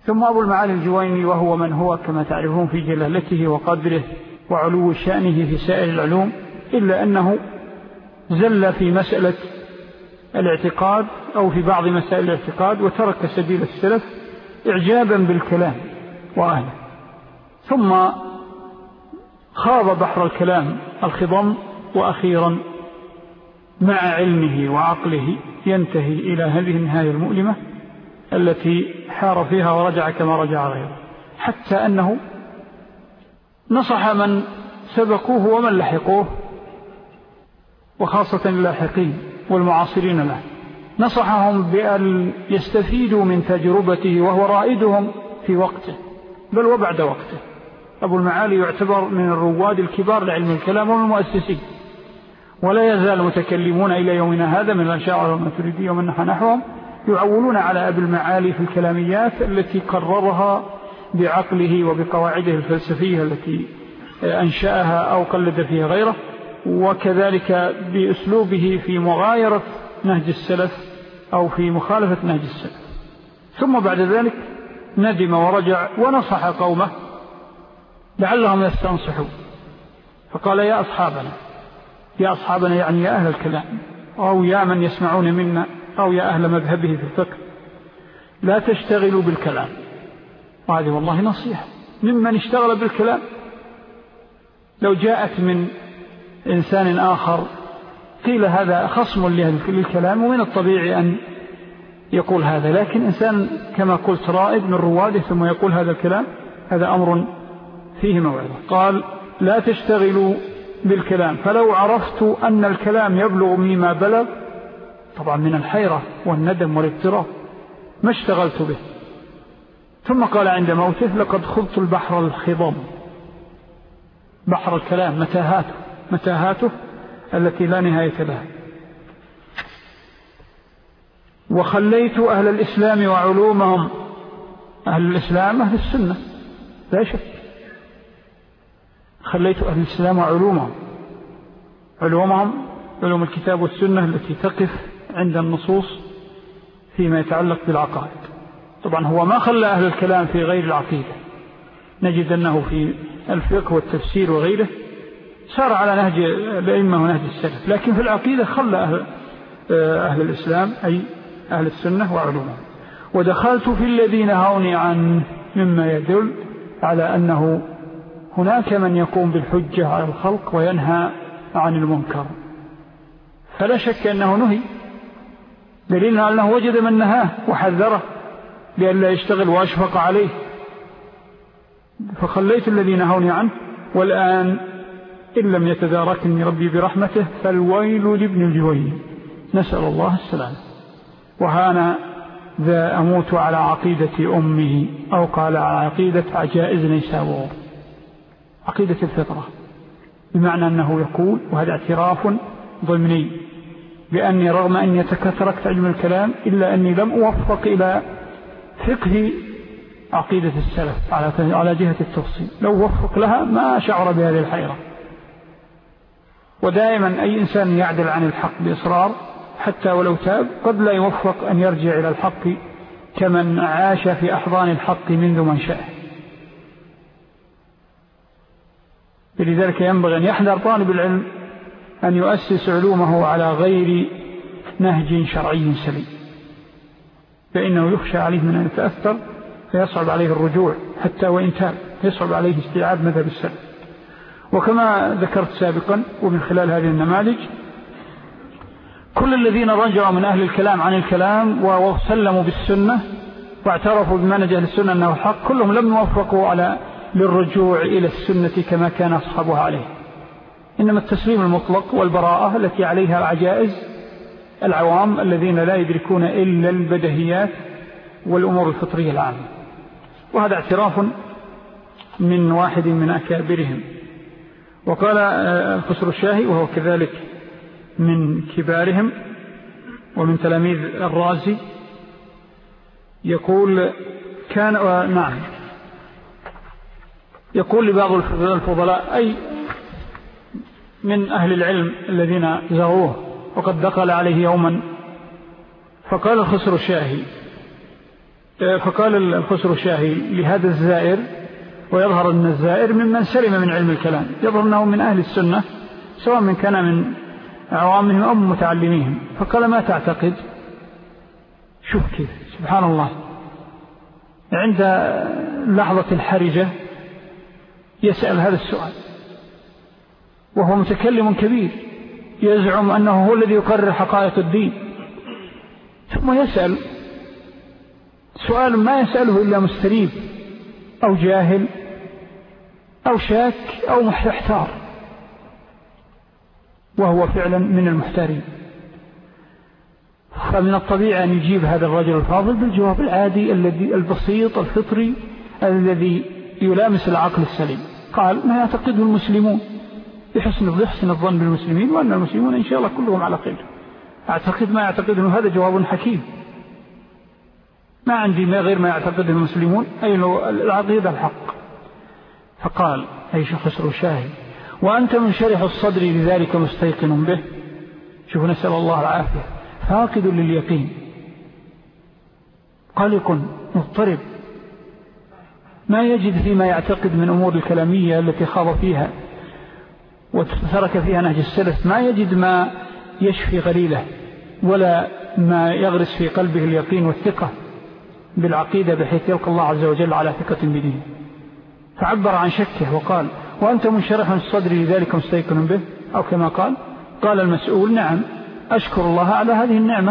ثم أبو المعالي الجويني وهو من هو كما تعرفون في جلالته وقدره وعلو شأنه في سائر العلوم، إلا أنه زل في مسألة الاعتقاد أو في بعض مسائل الاعتقاد وترك سبيل السلف إعجابا بالكلام وأهله، ثم خاض بحر الكلام الخضم، وأخيرا مع علمه وعقله ينتهي إلى هذه النهاية المؤلمة التي حار فيها ورجع كما رجع غيره، حتى أنه نصح من سبقوه ومن لحقوه، وخاصة اللاحقين والمعاصرين له، نصحهم بأن يستفيدوا من تجربته وهو رائدهم في وقته بل وبعد وقته. أبو المعالي يعتبر من الرواد الكبار لعلم الكلام ومن المؤسسين، ولا يزال متكلمون إلى يومنا هذا من الأشاعرة والماتريدية ومن نحوهم يعولون على أبي المعالي في الكلاميات التي قررها بعقله وبقواعده الفلسفية التي أنشأها أو قلد فيها غيره، وكذلك بأسلوبه في مغايرة نهج السلف أو في مخالفة نهج السلف. ثم بعد ذلك ندم ورجع ونصح قومه لعلهم يستنصحوا، فقال يا أصحابنا يعني يا أهل الكلام أو يا من يسمعون منا أو يا أهل مذهبه في الفقه، لا تشتغلوا بالكلام. وهذه والله نصيحة ممن اشتغل بالكلام. لو جاءت من إنسان آخر قيل هذا خصم للكلام ومن الطبيعي أن يقول هذا، لكن إنسان كما قلت رائد من رواده ثم يقول هذا الكلام، هذا أمر فيه موعظة. قال لا تشتغلوا بالكلام، فلو عرفت أن الكلام يبلغ مني ما بلغ، طبعا من الحيرة والندم والاضطراب، ما اشتغلت به. ثم قال عند موته لقد خضت البحر الخضم، بحر الكلام متاهاته التي لا نهاية لها، وخليت أهل الإسلام وعلومهم. أهل الإسلام أهل السنة لا شك، خليت أهل الإسلام وعلومهم، علوم الكتاب والسنة التي تقف عند النصوص فيما يتعلق بالعقائد. طبعا هو ما خلى أهل الكلام في غير العقيدة، نجد أنه في الفقه والتفسير وغيره سار على نهج الأئمة ونهج السلف، لكن في العقيدة خلى أهل الإسلام أي أهل السنة وعلومهم. ودخلت في الذي نهوني عنه، مما يدل على أنه هناك من يقوم بالحجة على الخلق وينهى عن المنكر، فلا شك أنه نهي، دليل أنه وجد من نهاه وحذره بأن لا يشتغل وأشفق عليه. فخليت الذي نهوني عنه، والآن إن لم يتداركني ربي برحمته فالويل لابن الجوين، نسأل الله السلام. وهانا ذا أموت على عقيدة أمه، أو قال على عقيدة عجائز نيسابور، عقيدة الفطرة، بمعنى أنه يقول، وهذا اعتراف ضمني، بأني رغم أني تكثرت علم الكلام إلا أني لم أوفق إلى فقه عقيدة السلف على جهة التفصيل. لو وفق لها ما شعر بهذه الحيرة. ودائما أي إنسان يعدل عن الحق بإصرار حتى ولو تاب قد لا يوفق أن يرجع إلى الحق كمن عاش في أحضان الحق منذ منشأه. لذلك ينبغي أن يحذر طالب العلم أن يؤسس علومه على غير نهج شرعي سليم، فإنه يخشى عليه من أن يتأثر فيصعب عليه الرجوع حتى وإن تاب، يصعب عليه استيعاب مذهب السلف. وكما ذكرت سابقا ومن خلال هذه النماذج، كل الذين رجعوا من أهل الكلام عن الكلام وسلموا بالسنة واعترفوا بمنهج أهل السنة أنه الحق، كلهم لم يوفقوا للرجوع إلى السنة كما كان أصحابها عليه، إنما التسليم المطلق والبراءة التي عليها العجائز العوام الذين لا يدركون إلا البدهيات والأمور الفطرية العامة. وهذا اعتراف من واحد من أكابرهم. وقال الخسر الشاهي وهو كذلك من كبارهم ومن تلاميذ الرازي، يقول يقول لبعض الفضلاء أي من أهل العلم الذين زاروه وقد دخل عليه يوما، فقال الخسر الشاهي فقال الخسروشاهي لهذا الزائر، ويظهر أن الزائر ممن سلم من علم الكلام، يظهر أنه من أهل السنة سواء من كان من عوامهم أو متعلميهم، فقال ما تعتقد؟ شوف كيف سبحان الله، عند لحظة الحرجة يسأل هذا السؤال وهو متكلم كبير يزعم أنه هو الذي يقرر حقائق الدين، ثم يسأل سؤال ما يسأله إلا مستريب أو جاهل أو شاك أو محتار، وهو فعلا من المحتارين. فمن الطبيعي أن يجيب هذا الرجل الفاضل بالجواب العادي الذي البسيط الفطري الذي يلامس العقل السليم. قال ما يعتقده المسلمون، يحسن الظن بالمسلمين وأن المسلمون إن شاء الله كلهم على خير. أعتقد ما يعتقده، هذا جواب حكيم، ما عندي ما غير ما يعتقده المسلمون، أي العقيدة الحق. فقال أي خسرو شاهي وأنت منشرح الصدر لذلك مستيقن به. شوف نسأل الله العافية، فاقد لليقين، قلق مضطرب، ما يجد فيما يعتقد من أمور الكلامية التي خاض فيها وترك فيها نهج السلف، ما يجد ما يشفي غليله ولا ما يغرس في قلبه اليقين والثقة بالعقيدة بحيث يلقى الله عز وجل على ثقة بدينه. فعبر عن شكه وقال وأنت منشرح الصدر لذلك مستيقن به، أو كما قال المسؤول نعم أشكر الله على هذه النعمة.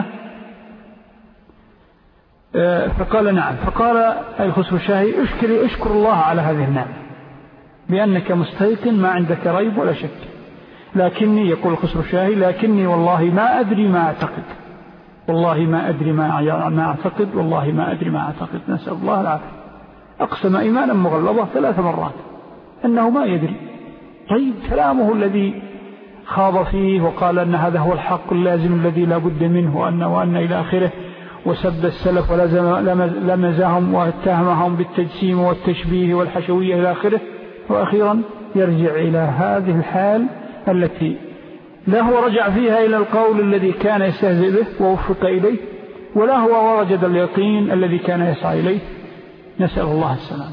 فقال نعم. فقال الخسروشاهي اشكر الله على هذه النعمة بأنك مستيقن ما عندك ريب ولا شك، لكني يقول الخسروشاهي لكني والله ما أدري ما أعتقد، والله ما أدري ما أعتقد، والله ما أدري ما أعتقد. نسأل الله العافية. أقسم إيمانا مغلظة 3 مرات أنه ما يدري. طيب كلامه الذي خاض فيه وقال أن هذا هو الحق اللازم الذي لا بد منه وأن إلى آخره، وسب السلف ولمزهم واتهمهم بالتجسيم والتشبيه والحشوية إلى آخره، وأخيرا يرجع إلى هذه الحال التي لا هو رجع فيها إلى القول الذي كان يستهزئ به ووفق إليه، ولا هو وجد اليقين الذي كان يسعى إليه. نسأل الله السلام.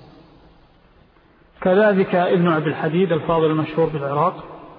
كذلك ابن عبد الحديد الفاضل المشهور بالعراق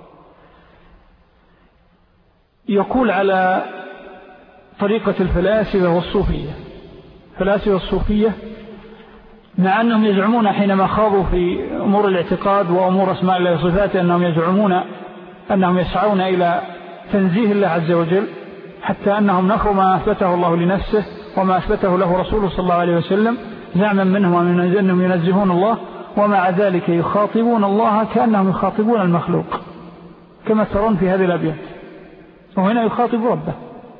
يقول على طريقة الفلاسفة والصوفية. فلاسفة والصوفية مع أنهم يزعمون حينما خاضوا في أمور الاعتقاد وأمور أسماء الله وصفاته أنهم يزعمون أنهم يسعون إلى تنزيه الله عز وجل، حتى أنهم نفوا ما أثبته الله لنفسه وما أثبته له رسوله صلى الله عليه وسلم زعما منهم أنهم ينزهون الله، ومع ذلك يخاطبون الله كأنهم يخاطبون المخلوق كما ترون في هذه الأبيات. وهنا يخاطب ربه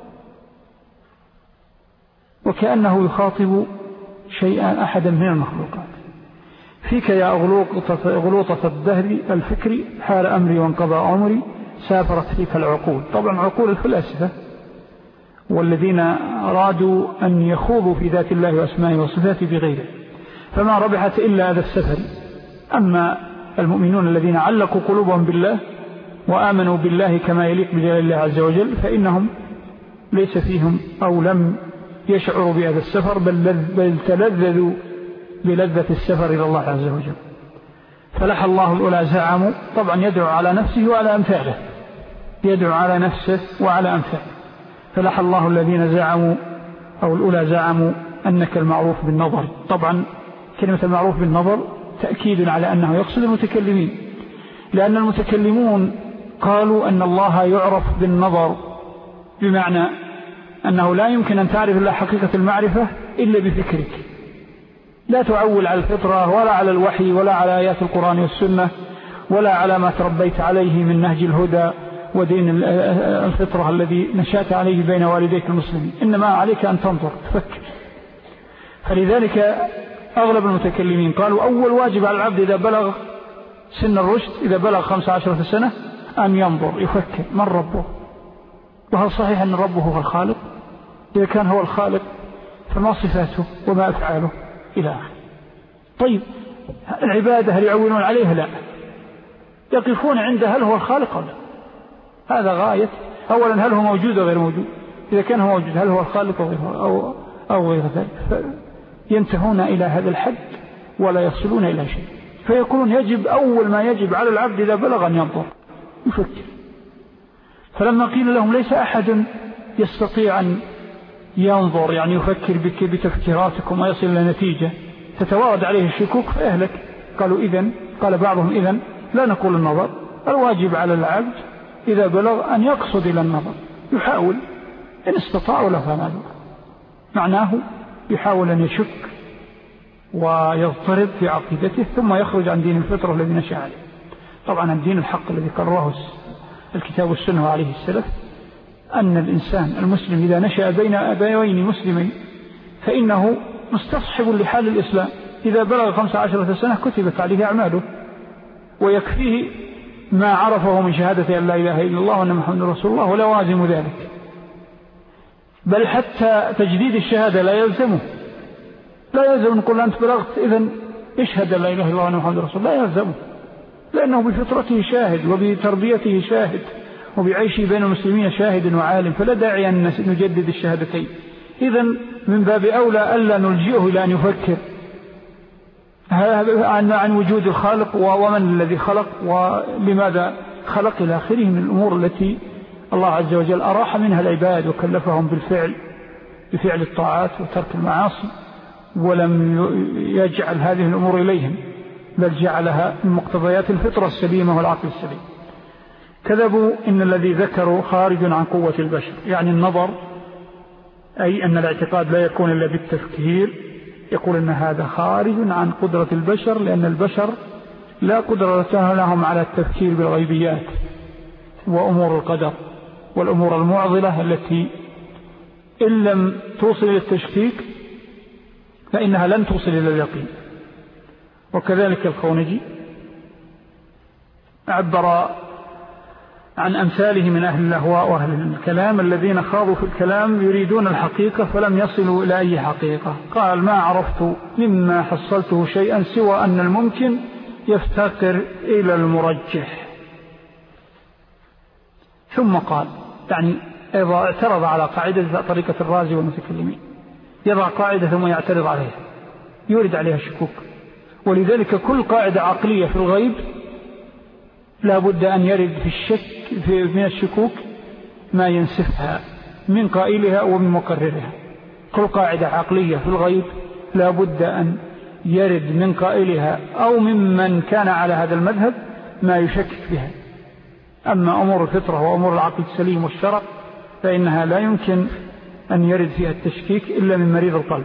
وكأنه يخاطب شيئا أحدا من المخلوقات. فيك يا أغلوطة الدهر الفكري حال أمري وانقضى عمري سافرت فيك العقول. طبعا عقول الفلاسفة والذين أرادوا أن يخوضوا في ذات الله وأسمائه وصفاته بغيره، فما ربحت إلا هذا السفر. أما المؤمنون الذين علقوا قلوبهم بالله وآمنوا بالله كما يليق بجلال الله عز وجل فإنهم ليس فيهم أو لم يشعروا بهذا السفر، بل تلذذوا بلذة السفر إلى الله عز وجل. فلح الله الأولى زعموا، طبعا يدعو على نفسه وعلى أمثاله، يدعو على نفسه وعلى أمثاله. فلح الله الذين زعموا أو الأولى زعموا أنك المعروف بالنظر. طبعا كلمة المعروف بالنظر تأكيد على أنه يقصد المتكلمين، لأن المتكلمون قالوا أن الله يعرف بالنظر، بمعنى أنه لا يمكن أن تعرف الله حقيقة المعرفة إلا بفكرك، لا تعول على الفطرة ولا على الوحي ولا على آيات القرآن والسنة ولا على ما تربيت عليه من نهج الهدى ودين الفطرة الذي نشأت عليه بين والديك المسلمين، إنما عليك أن تنظر تفكر. فلذلك أغلب المتكلمين قالوا أول واجب على العبد إذا بلغ سن الرشد، إذا بلغ 15 سنة، أن ينظر يفكر من ربه، وهل صحيح أن ربه هو الخالق؟ إذا كان هو الخالق فما صفاته وما أفعاله إلى آخره. طيب العبادة هل يعولون عليها؟ لا، يقفون عند هل هو الخالق أو لا. هذا غاية. أولا هل هو موجود أو غير موجود؟ إذا كان هو موجود هل هو الخالق أو غير ذلك، ينتهون إلى هذا الحد ولا يصلون إلى شيء. فيكون يجب أول ما يجب على العبد إذا بلغ أن ينظر يفكر. فلما قيل لهم ليس أحد يستطيع أن ينظر يعني يفكر بتفكيراتكم ويصل إلى نتيجة تتوارد عليه الشكوك فيهلك، قالوا إذن، قال بعضهم إذن لا نقول النظر، الواجب على العبد إذا بلغ أن يقصد إلى النظر، يحاول إن استطاع ولا فعل، معناه يحاول أن يشك ويضطرب في عقيدته ثم يخرج عن دين الفطرة الذي نشأ عليه. طبعا الدين الحق الذي قرره الكتاب والسنة عليه السلف أن الإنسان المسلم إذا نشأ بين أبوين مسلمين فإنه مستصحب لحال الإسلام، إذا بلغ 15 سنة كتبت عليه أعماله ويكفيه ما عرفه من شهادة أن لا إله إلا الله وأن محمد رسول الله ولوازم ذلك، بل حتى تجديد الشهادة لا يلزمه، لا يلزم نقول أنت بلغت إذن اشهد لا إله إلا الله وأن محمد رسول الله، لا يلزمه، لأنه بفطرته شاهد وبتربيته شاهد وبعيشه بين المسلمين شاهد وعالم، فلا داعي أن نجدد الشهادتين. إذن من باب أولى ألا نلجئه إلى أن يفكر عن وجود الخالق ومن الذي خلق ولماذا خلق إلى آخره من الأمور التي الله عز وجل أراح منها العباد وكلفهم بفعل الطاعات وترك المعاصي، ولم يجعل هذه الأمور إليهم بل جعلها من مقتضيات الفطرة السليمة والعقل السليم. كذبوا إن الذي ذكروا خارج عن قوة البشر، يعني النظر، أي أن الاعتقاد لا يكون إلا بالتفكير، يقول أن هذا خارج عن قدرة البشر، لأن البشر لا قدرة لهم على التفكير بالغيبيات وأمور القدر والأمور المعضلة التي إن لم توصل إلى التشكيك فإنها لن توصل إلى اليقين. وكذلك الخونجي عبر عن أمثاله من أهل الأهواء وأهل الكلام الذين خاضوا في الكلام يريدون الحقيقة فلم يصلوا إلى أي حقيقة. قال ما عرفت مما حصلته شيئا سوى أن الممكن يفتقر إلى المرجح. ثم قال يعني إذا اعترض على قاعدة طريقة الرازي والمتكلمين يضع قاعدة ثم يعترض عليها يورد عليها الشكوك، ولذلك كل قاعدة عقلية في الغيب لا بد أن يرد في الشك من الشكوك ما ينسفها من قائلها ومن مقررها. كل قاعدة عقلية في الغيب لا بد أن يرد من قائلها أو ممن كان على هذا المذهب ما يشكك بها. أما أمور الفطرة وأمور العقل السليم والشرع فإنها لا يمكن أن يرد فيها التشكيك إلا من مريض القلب.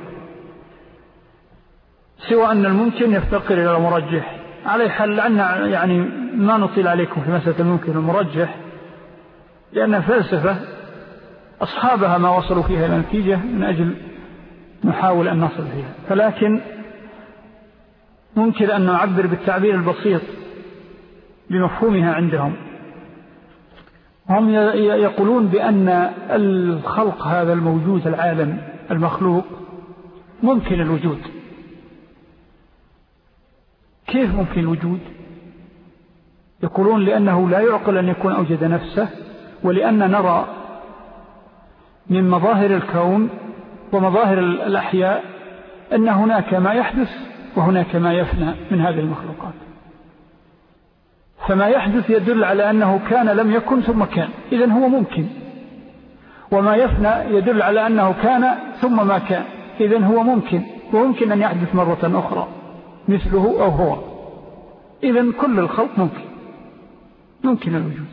سوى أن الممكن يفتقر إلى المرجح. عليه حل لأن يعني ما نطيل عليكم في مسألة الممكن المرجح، لأن فلسفة أصحابها ما وصلوا فيها إلى نتيجة من أجل نحاول أن نصل فيها، فلكن ممكن أن نعبر بالتعبير البسيط بمفهومها عندهم. هم يقولون بأن الخلق هذا الموجود العالم المخلوق ممكن الوجود. كيف ممكن الوجود؟ يقولون لأنه لا يعقل أن يكون أوجد نفسه، ولأن نرى من مظاهر الكون ومظاهر الأحياء أن هناك ما يحدث وهناك ما يفنى من هذه المخلوقات، فما يحدث يدل على أنه كان لم يكن ثم كان، إذن هو ممكن، وما يفنى يدل على أنه كان ثم ما كان، إذن هو ممكن، وممكن أن يحدث مرة أخرى مثله أو هو. إذن كل الخلق ممكن الوجود.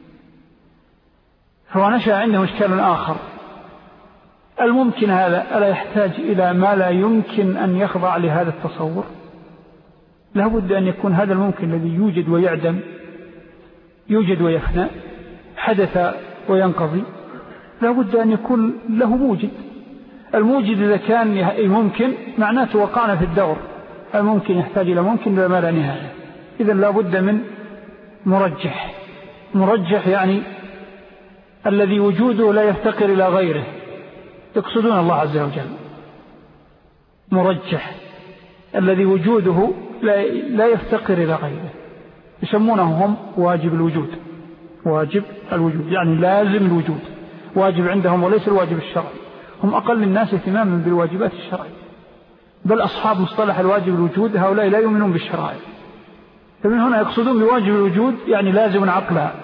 فهو نشأ عنده إشكال آخر، الممكن هذا ألا يحتاج إلى ما لا يمكن أن يخضع لهذا التصور؟ لا بد أن يكون هذا الممكن الذي يوجد ويعدم، يوجد ويفنى، حدث وينقضي، لا بد أن يكون له موجد. الموجد إذا كان ممكن معناته وقعنا في الدور، الممكن يحتاج إلى ممكن بما لا نهاية. إذن لا بد من مرجح يعني الذي وجوده لا يفتقر إلى غيره، يقصدون الله عز وجل. مرجح الذي وجوده لا يفتقر إلى غيره، يسمونه هم واجب الوجود. واجب الوجود يعني لازم الوجود، واجب عندهم وليس الواجب الشرعي. هم أقل الناس اهتماما بالواجبات الشرعية، بل أصحاب مصطلح الواجب الوجود هؤلاء لا يؤمنون بالشرائع، فمن هنا يقصدون بواجب الوجود يعني لازم عقلها،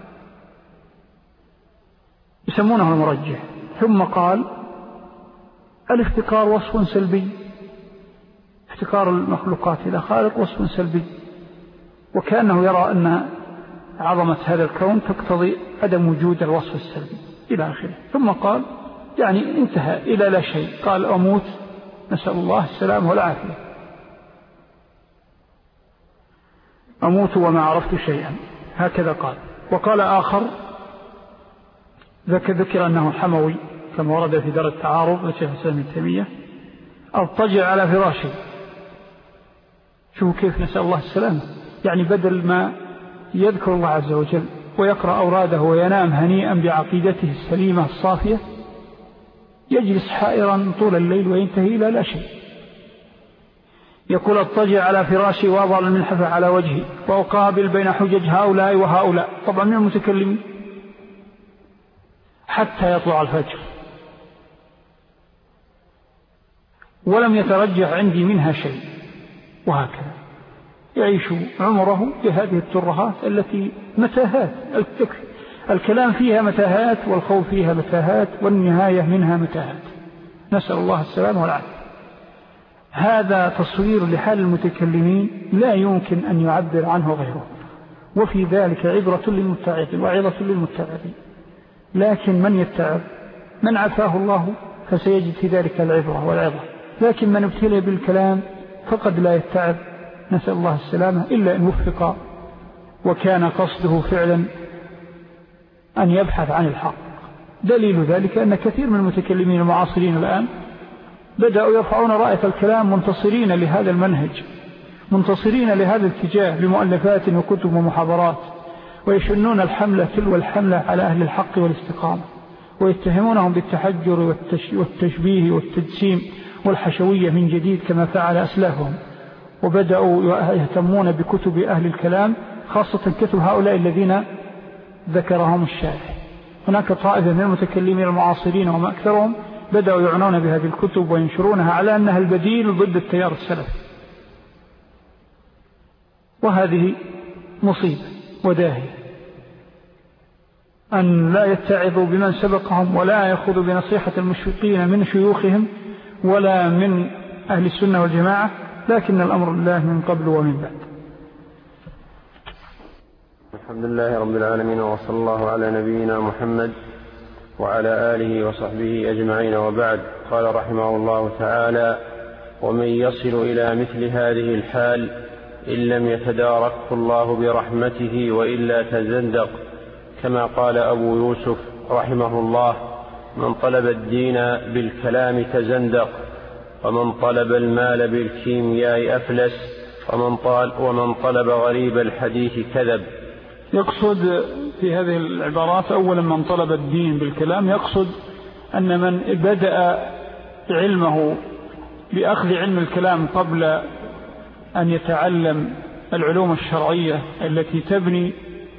يسمونه المرجح. ثم قال الافتقار وصف سلبي، افتقار المخلوقات إلى خالق وصف سلبي، وكأنه يرى أن عظمة هذا الكون تقتضي عدم وجود الوصف السلبي إلى آخره. ثم قال يعني انتهى إلى لا شيء، قال أموت نسأل الله السلام والعافية، أموت وما عرفت شيئا، هكذا قال. وقال آخر ذكر أنه حموي كما ورد في دار التعارض لشيخ الإسلام ابن تيمية، أضطجع على فراشي. شوفوا كيف نسأل الله السلامة، يعني بدل ما يذكر الله عز وجل ويقرأ أوراده وينام هنيئا بعقيدته السليمة الصافية، يجلس حائرا طول الليل وينتهي إلى لا شيء. يقول اضطجع على فراشي وأضع الملحفة على وجهي وأقابل بين حجج هؤلاء وهؤلاء، طبعا من المتكلمين، حتى يطلع الفجر، ولم يترجح عندي منها شيء. وهكذا يعيش عمره بهذه الترهات التي متاهات، الكلام فيها متاهات والخوف فيها متاهات والنهاية منها متاهات، نسأل الله السلامة والعافية. هذا تصوير لحال المتكلمين لا يمكن أن يعبر عنه غيره، وفي ذلك عبرة للمتعظين وعظة للمتعظين. لكن من يتعظ من عفاه الله فسيجد في ذلك العبرة والعظة، لكن من ابتلي بالكلام فقد لا يتعظ نسأل الله السلامة إلا أن وفق وكان قصده فعلا أن يبحث عن الحق. دليل ذلك أن كثير من المتكلمين المعاصرين الآن بدأوا يرفعون راية الكلام منتصرين لهذا المنهج، منتصرين لهذا الاتجاه بمؤلفات وكتب ومحاضرات، ويشنون الحملة تلو الحملة على أهل الحق والاستقامة، ويتهمونهم بالتحجر والتشبيه والتجسيم والحشوية من جديد كما فعل أسلافهم. وبدأوا يهتمون بكتب أهل الكلام، خاصة كتب هؤلاء الذين ذكرهم الشارح. هناك طائفة من المتكلمين المعاصرين وما أكثرهم بدأوا يعنون بهذه الكتب وينشرونها على أنها البديل ضد التيار السلفي، وهذه مصيبة وداهية أن لا يتعظوا بمن سبقهم ولا يأخذوا بنصيحة المشفقين من شيوخهم ولا من أهل السنة والجماعة، لكن الأمر لله من قبل ومن بعد. الحمد لله رب العالمين، وصلى الله على نبينا محمد وعلى آله وصحبه أجمعين، وبعد. قال رحمه الله تعالى: ومن يصل إلى مثل هذه الحال إن لم يتداركه الله برحمته وإلا تزندق، كما قال أبو يوسف رحمه الله: من طلب الدين بالكلام تزندق، ومن طلب المال بالكيمياء أفلس، ومن طلب غريب الحديث كذب. يقصد في هذه العبارات أولا من طلب الدين بالكلام، يقصد أن من بدأ علمه بأخذ علم الكلام قبل أن يتعلم العلوم الشرعية التي تبني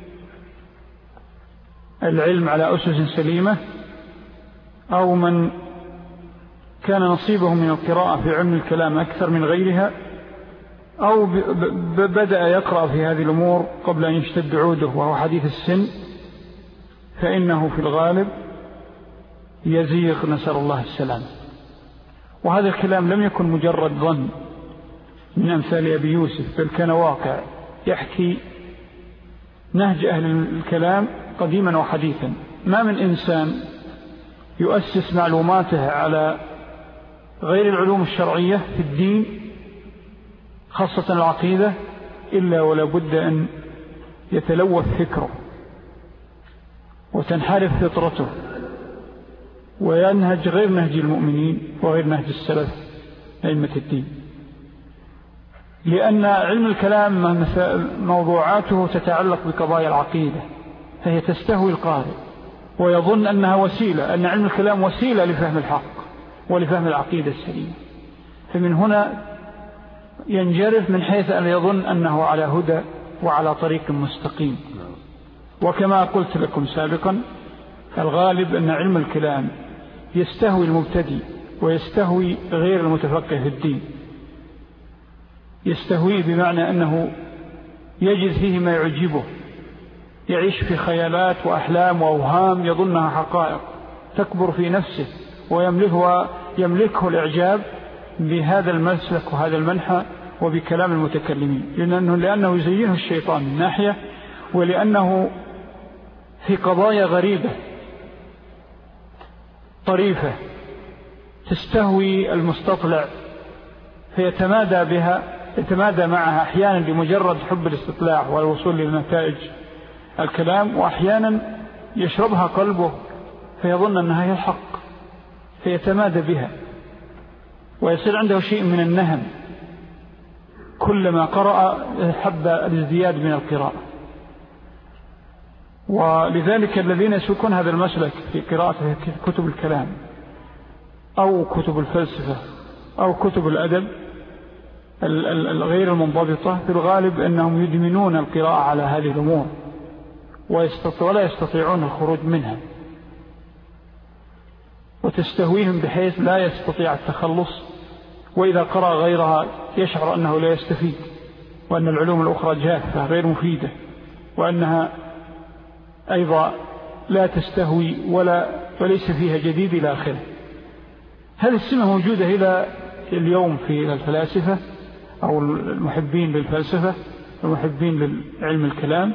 العلم على أسس سليمة، أو من كان نصيبه من القراءة في علم الكلام أكثر من غيرها، أو بدأ يقرأ في هذه الأمور قبل أن يشتد عوده وهو حديث السن، فإنه في الغالب يزيغ نسأل الله السلام. وهذا الكلام لم يكن مجرد ظن من أمثال أبي يوسف، بل كان واقع يحكي نهج أهل الكلام قديما وحديثا. ما من إنسان يؤسس معلوماته على غير العلوم الشرعية في الدين خاصة العقيدة إلا ولا بد أن يتلوث فكره وتنحرف فطرته وينهج غير نهج المؤمنين وغير نهج السلف أئمة الدين، لأن علم الكلام موضوعاته تتعلق بقضايا العقيدة، فهي تستهوي القارئ ويظن أنها وسيلة، أن علم الكلام وسيلة لفهم الحق ولفهم العقيدة السليمة، فمن هنا ينجرف من حيث أن يظن أنه على هدى وعلى طريق مستقيم. وكما قلت لكم سابقا، الغالب أن علم الكلام يستهوي المبتدئ ويستهوي غير المتفقه في الدين. يستهويه بمعنى أنه يجد فيه ما يعجبه، يعيش في خيالات وأحلام وأوهام يظنها حقائق تكبر في نفسه، ويملكه الإعجاب بهذا المسلك وهذا المنحى وبكلام المتكلمين، لأنه يزينه الشيطان من ناحية، ولأنه في قضايا غريبة طريفة تستهوي المستطلع فيتمادى بها، يتمادى معها أحيانا لمجرد حب الاستطلاع والوصول للنتائج الكلام، وأحيانا يشربها قلبه فيظن أنها هي الحق فيتمادى بها، ويصير عنده شيء من النهم، كلما قرأ حب الازدياد من القراءة. ولذلك الذين يسلكون هذا المسلك في قراءة كتب الكلام أو كتب الفلسفة أو كتب الأدب الغير المنضبطة، في الغالب أنهم يدمنون القراءة على هذه الأمور ولا يستطيعون الخروج منها، وتستهويهم بحيث لا يستطيع التخلص، وإذا قرأ غيرها يشعر أنه لا يستفيد، وأن العلوم الأخرى جافة غير مفيدة، وأنها أيضا لا تستهوي وليس فيها جديد إلى آخره. هذه السمة موجودة إلى اليوم في الفلاسفة أو المحبين للفلسفة المحبين للعلم الكلام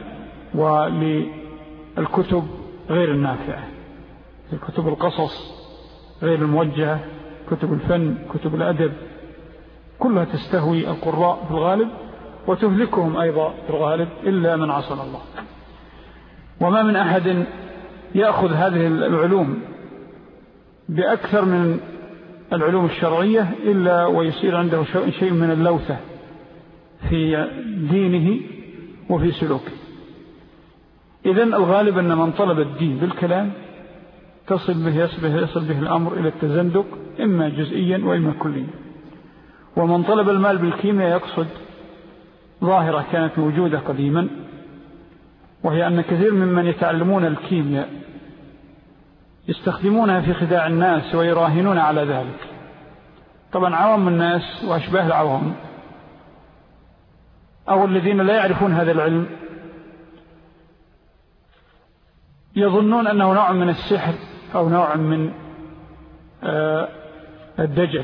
وللكتب غير النافعة، كتب القصص غير الموجهة، كتب الفن، كتب الأدب، كلها تستهوي القراء في الغالب وتهلكهم أيضا في الغالب إلا من عصم الله. وما من أحد يأخذ هذه العلوم بأكثر من العلوم الشرعية إلا ويصير عنده شيء من اللوثة في دينه وفي سلوكه. إذن الغالب أن من طلب الدين بالكلام يصل به الأمر إلى التزندق إما جزئيا وإما كليا. ومن طلب المال بالكيمياء يقصد ظاهرة كانت موجودة قديما، وهي أن كثير ممن يتعلمون الكيمياء يستخدمونها في خداع الناس ويراهنون على ذلك. طبعا عوام الناس وأشباه العوام أو الذين لا يعرفون هذا العلم يظنون أنه نوع من السحر أو نوع من الدجل،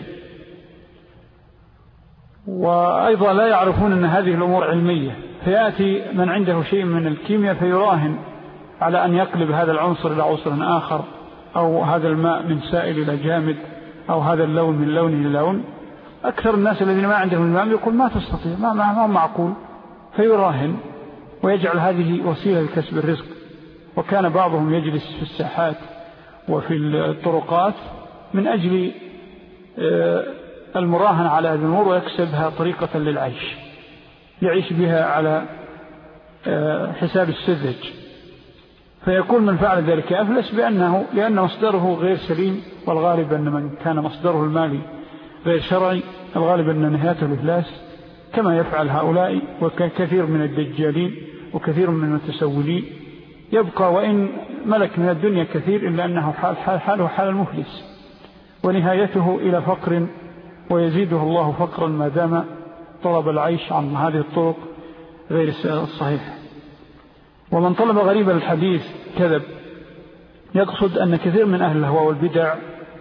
وأيضا لا يعرفون أن هذه الأمور علمية، فيأتي من عنده شيء من الكيمياء فيراهن على أن يقلب هذا العنصر إلى عنصر آخر، أو هذا الماء من سائل إلى جامد، أو هذا اللون من لون إلى لون. أكثر الناس الذين ما عندهم الماء يقول ما تستطيع، ما معقول، فيراهن ويجعل هذه وسيلة لكسب الرزق. وكان بعضهم يجلس في الساحات وفي الطرقات من أجل المراهنة على هذه الأمور ويكسبها طريقة للعيش، يعيش بها على حساب السذج، فيكون من فعل ذلك أفلس لأن مصدره غير سليم. والغالب أن من كان مصدره المالي غير شرعي الغالب أن نهايته الإفلاس، كما يفعل هؤلاء وكثير من الدجالين وكثير من المتسولين. يبقى وإن ملك من الدنيا كثير إلا أنه حاله حال المفلس، ونهايته إلى فقر، ويزيده الله فقرا ما دام طلب العيش عن هذه الطرق غير الصحيحة. ومن طلب غريب الحديث كذب، يقصد أن كثير من أهل الهوى والبدع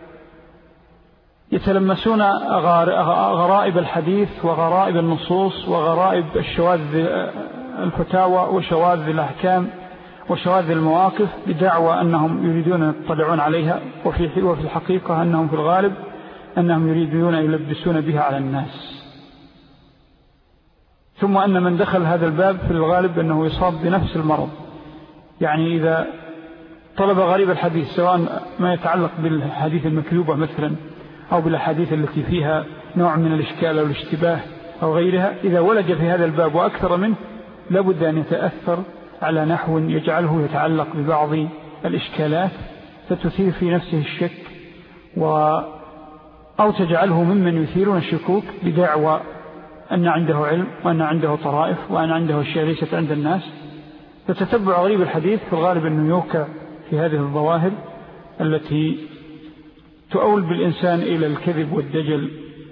يتلمسون غرائب الحديث وغرائب النصوص وغرائب الشواذ الفتاوى وشواذ الأحكام وشواذ المواقف بدعوى أنهم يريدون أن يطلعون عليها، وفي الحقيقة أنهم في الغالب أنهم يريدون أن يلبسون بها على الناس. ثم أن من دخل هذا الباب في الغالب أنه يصاب بنفس المرض. يعني إذا طلب غريب الحديث سواء ما يتعلق بالحديث المكذوبة مثلا أو بالحديث التي فيها نوع من الإشكال أو الاشتباه أو غيرها، إذا ولج في هذا الباب وأكثر منه لابد أن يتأثر على نحو يجعله يتعلق ببعض الإشكالات فتثير في نفسه الشك أو تجعله ممن يثيرون الشكوك بدعوى أن عنده علم وأن عنده طرائف وأن عنده أشياء ليست عند الناس. فتتبع غريب الحديث في الغالب أنه يوقع في هذه الظواهر التي تؤول بالإنسان إلى الكذب والدجل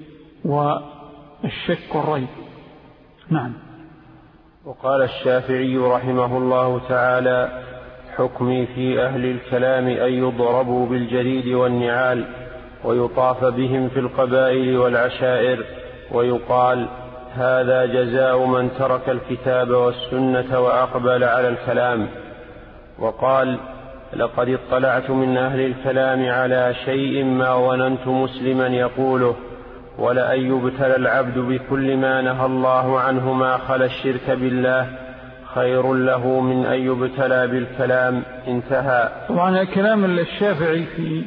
والشك والريب. نعم. وقال الشافعي رحمه الله تعالى: حكمي في أهل الكلام أن يضربوا بالجريد والنعال ويطاف بهم في القبائل والعشائر، ويقال: هذا جزاء من ترك الكتاب والسنة وأقبل على الكلام. وقال: لقد اطلعت من أهل الكلام على شيء ما ظننت مسلما يقوله: ولأن يبتلى العبد بكل ما نهى الله عنه ما خلا الشرك بالله خير له من أن يبتلى بالكلام. انتهى. طبعا كلام الشافعي في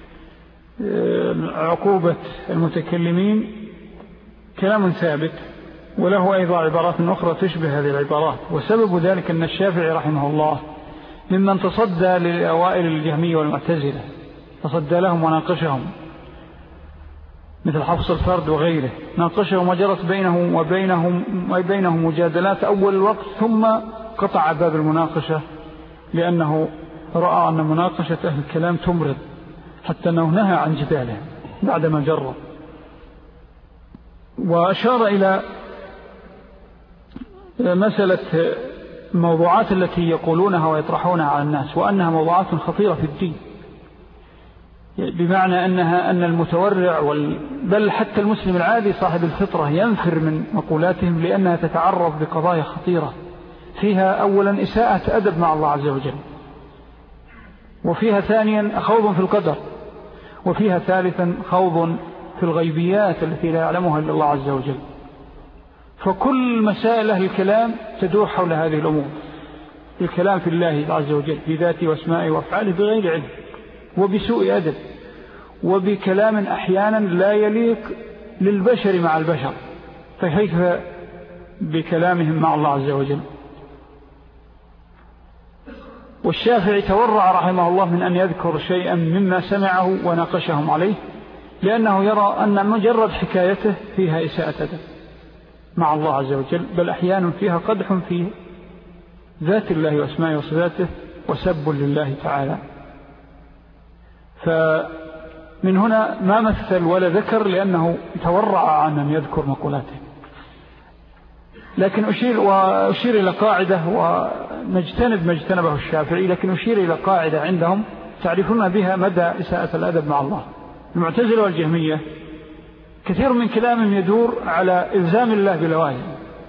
عقوبة المتكلمين كلام ثابت، وله أيضا عبارات أخرى تشبه هذه العبارات. وسبب ذلك أن الشافعي رحمه الله ممن تصدى للأوائل الجهمية والمعتزلة، تصدى لهم وناقشهم، مثل حفص الفرد وغيره، ناقشهم وجرت بينهم مجادلات أول الوقت، ثم قطع باب المناقشة لأنه رأى أن مناقشة أهل الكلام تمرض، حتى أنه نهى عن جداله بعدما جرب. وأشار إلى مسألة الموضوعات التي يقولونها ويطرحونها على الناس، وأنها موضوعات خطيرة في الدين، بمعنى أن المتورع بل حتى المسلم العادي صاحب الفطرة ينفر من مقولاتهم، لأنها تتعرض بقضايا خطيرة فيها أولا إساءة أدب مع الله عز وجل، وفيها ثانيا خوض في القدر، وفيها ثالثا خوض في الغيبيات التي لا يعلمها إلا الله عز وجل. فكل مسائل أهل الكلام تدور حول هذه الأمور، الكلام في الله عز وجل بذاته واسمائه وافعاله بغير علم وبسوء أدب وبكلام أحيانا لا يليق للبشر مع البشر، فكيف بكلامهم مع الله عز وجل؟ والشافعي تورع رحمه الله من أن يذكر شيئا مما سمعه وناقشهم عليه، لأنه يرى أن مجرد حكايته فيها إساءة أدب مع الله عز وجل، بل أحيانا فيها قدح في ذات الله واسمائه وصفاته وسب لله تعالى. فمن هنا ما مثل ولا ذكر، لأنه تورع عن أن يذكر مقولاته. لكن أشير إلى قاعدة، ونجتنب ما اجتنبه الشافعي، لكن أشير إلى قاعدة عندهم تعرفون بها مدى إساءة الأدب مع الله. المعتزلة والجهمية كثير من كلامهم يدور على إلزام الله بلوازم،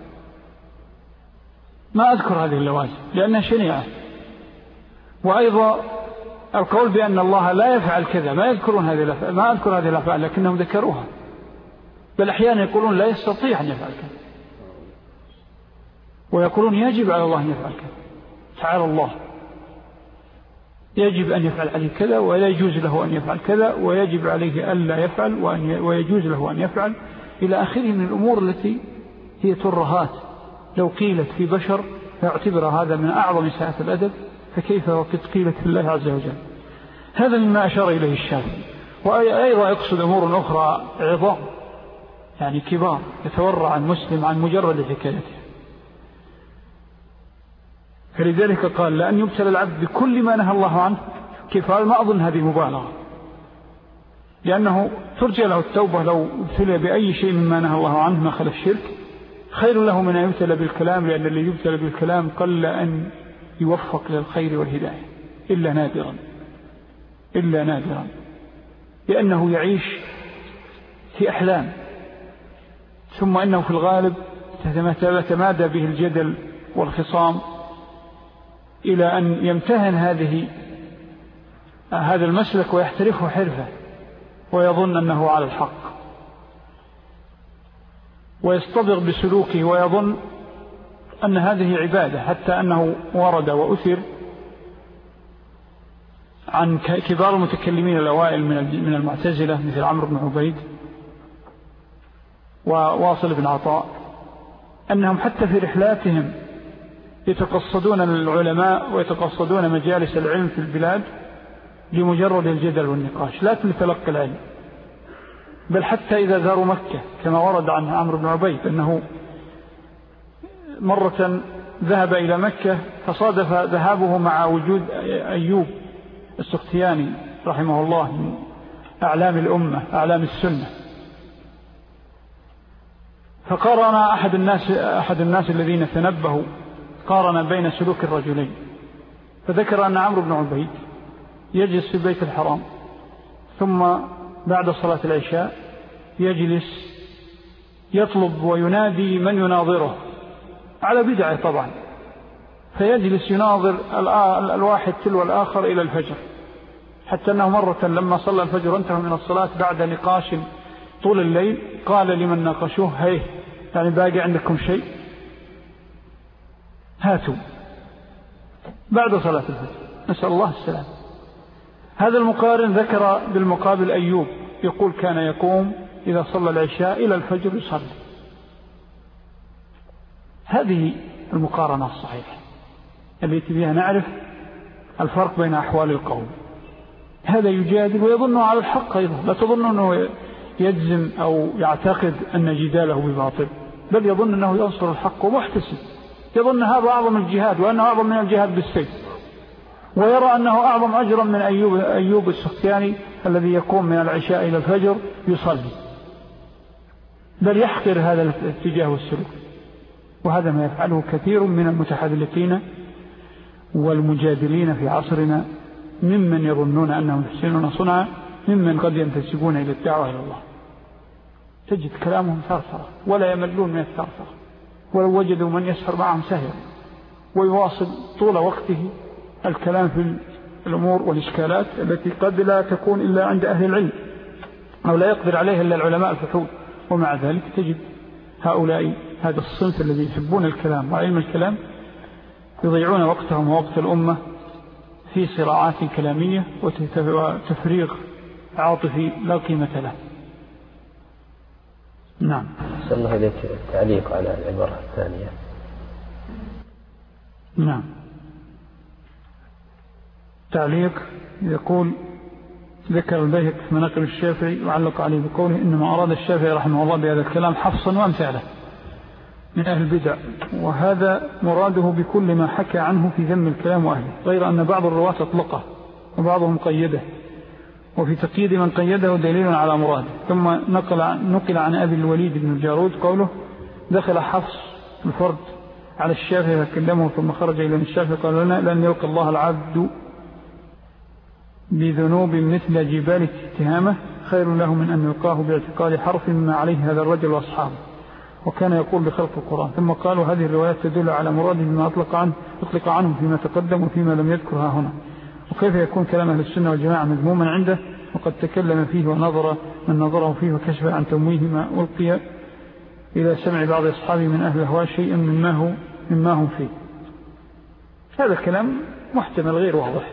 ما أذكر هذه اللوازم لأنها شنيعة، وأيضا القول بأن الله لا يفعل كذا، ما أذكر هذه الأفعال لكنهم ذكروها، بل أحيانا يقولون لا يستطيع أن يفعل كذا، ويقولون يجب على الله أن يفعل كذا. تعالى الله، يجب أن يفعل عليه كذا ولا يجوز له أن يفعل كذا، ويجب عليه ألا يفعل ويجوز له أن يفعل، إلى آخره من الأمور التي هي ترهات لو قيلت في بشر فيعتبر هذا من أعظم إساءة الأدب، فكيف وقد قيلت الله عز وجل؟ هذا مما أشار إليه الشافعي. وأيضا يقصد أمور أخرى عظام، يعني كبار، يتورع المسلم عن مجرد حكايته. فلذلك قال: لأن يبتلى العبد بكل ما نهى الله عنه. كيف؟ ما أظن هذه مبالغة، لأنه ترجى له التوبة لو ابتلى بأي شيء مما نهى الله عنه ما خلا الشرك، خير له من أن يبتلى بالكلام، لأن اللي يبتلى بالكلام قل أن يوفق للخير والهداية إلا نادرا، لأنه يعيش في أحلام، ثم إنه في الغالب تتمادى به الجدل والخصام إلى أن يمتهن هذا المسلك ويحترفه حرفة، ويظن أنه على الحق، ويصطبغ بسلوكه ويظن أن هذه عبادة، حتى أنه ورد وأثر عن كبار المتكلمين الأوائل من المعتزلة مثل عمرو بن عبيد وواصل بن عطاء، أنهم حتى في رحلاتهم يتقصدون العلماء ويتقصدون مجالس العلم في البلاد لمجرد الجدل والنقاش، لا لتلقي العلم. بل حتى إذا زاروا مكة كما ورد عن عمرو بن عبيد أنه مرة ذهب إلى مكة، فصادف ذهابه مع وجود أيوب السختياني رحمه الله أعلام الأمة، أعلام السنة. فقارن أحد الناس الذين تنبهوا قارن بين سلوك الرجلين، فذكر أن عمرو بن عبيد يجلس في البيت الحرام، ثم بعد صلاة العشاء يجلس يطلب وينادي من يناظره على بدعة طبعا، فيجلس يناظر الواحد تلو الآخر إلى الفجر، حتى أنه مرة لما صلى الفجر انتهى من الصلاة بعد نقاش طول الليل قال لمن ناقشوه: هيه، يعني باقي عندكم شيء؟ هاتوا، بعد صلاة الفجر، نسأل الله السلام. هذا المقارن ذكر بالمقابل أيوب، يقول كان يقوم إذا صلى العشاء إلى الفجر يصلي. هذه المقارنة الصحيحة التي بها نعرف الفرق بين أحوال القوم. هذا يجادل ويظن على الحق أيضا، لا تظن أنه يجزم أو يعتقد أن جداله بباطل، بل يظن أنه ينصر الحق ومحتسب، يظن هذا أعظم الجهاد وأنه أعظم من الجهاد بالسيف، ويرى أنه أعظم أجرا من أيوب السختياني الذي يقوم من العشاء إلى الفجر يصلي، بل يحقر هذا الاتجاه والسلوك. وهذا ما يفعله كثير من المتحدثين والمجادلين في عصرنا ممن يظنون أنهم يحسنون صنعا، ممن قد ينتسبون إلى الدعوة إلى الله. تجد كلامهم ثرثرة ولا يملون من الثرثرة، ولو وجدوا من يسهر معهم سهر، ويواصل طول وقته الكلام في الأمور والإشكالات التي قد لا تكون إلا عند أهل العلم أو لا يقدر عليها إلا العلماء الفحول. ومع ذلك تجد هؤلاء هذا الصنف الذي يحبون الكلام وعلم الكلام يضيعون وقتهم ووقت الأمة في صراعات كلامية وتفريغ عاطفي لا قيمة له. نعم. أحسن الله إليك التعليق على العبارة الثانية. نعم. تعليق يقول: ذكر البيهقي في مناقب الشافعي وعلق عليه بقوله: إنما أراد الشافعي رحمه الله بهذا الكلام حفصا وأمثاله من أهل البدع، وهذا مراده بكل ما حكى عنه في ذم الكلام وأهله، غير أن بعض الرواة أطلقه وبعضهم قيده، وفي تقييد من قيده دليل على مراده. ثم نقل عن أبي الوليد بن الجارود قوله: دخل حفص الفرد على الشافعي فكلمه، ثم خرج إلى الشافعي قال لنا: لن يلقى الله العبد بذنوب مثل جبال التهامة خير له من أن يلقاه باعتقاد حرف مما عليه هذا الرجل وأصحابه. وكان يقول بخلق القرآن. ثم قالوا: هذه الروايات تدل على مراده بما أطلق عنه فيما تقدم وفيما لم يذكرها هنا. وكيف يكون كلام أهل السنة والجماعة مذموما عنده وقد تكلم فيه ونظر من نظره فيه وكشف عن تمويه ما ألقي إلى سمع بعض أصحابه من أهل الهواء شيئا مما هم فيه. هذا الكلام محتمل غير واضح،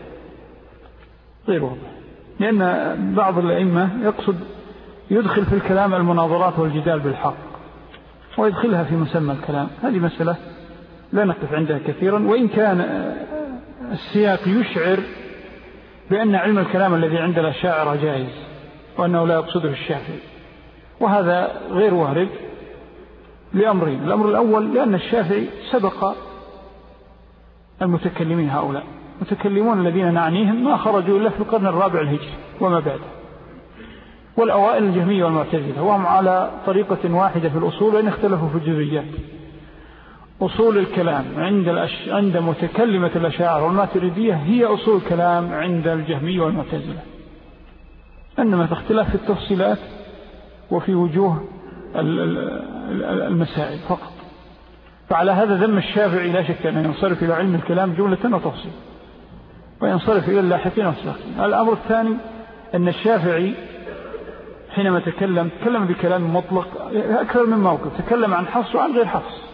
لأن بعض الأئمة يقصد يدخل في الكلام المناظرات والجدال بالحق ويدخلها في مسمى الكلام. هذه مسألة لا نقف عندها كثيرا، وإن كان السياق يشعر بأن علم الكلام الذي عند الأشاعرة جائز وأنه لا يقصده الشافعي، وهذا غير وارد لأمرين: الأمر الأول لأن الشافعي سبق المتكلمين، هؤلاء المتكلمون الذين نعنيهم ما خرجوا إلا في القرن الرابع الهجري وما بعده، والأوائل الجهمية والمعتزلة، وهم على طريقة واحدة في الأصول وإن اختلفوا في الجزئيات. أصول الكلام عند متكلمة الأشاعرة والماتريدية هي أصول الكلام عند الجهمية والمعتزلة، إنما اختلاف في التفصيلات وفي وجوه المسائل فقط. فعلى هذا ذم الشافعي لا شك أن ينصرف إلى علم الكلام جملة وتفصيل، وينصرف إلى اللاحقين والسابقين. الأمر الثاني أن الشافعي حينما تكلم بكلام مطلق أكثر من موقف، تكلم عن حفص وعن غير حفص،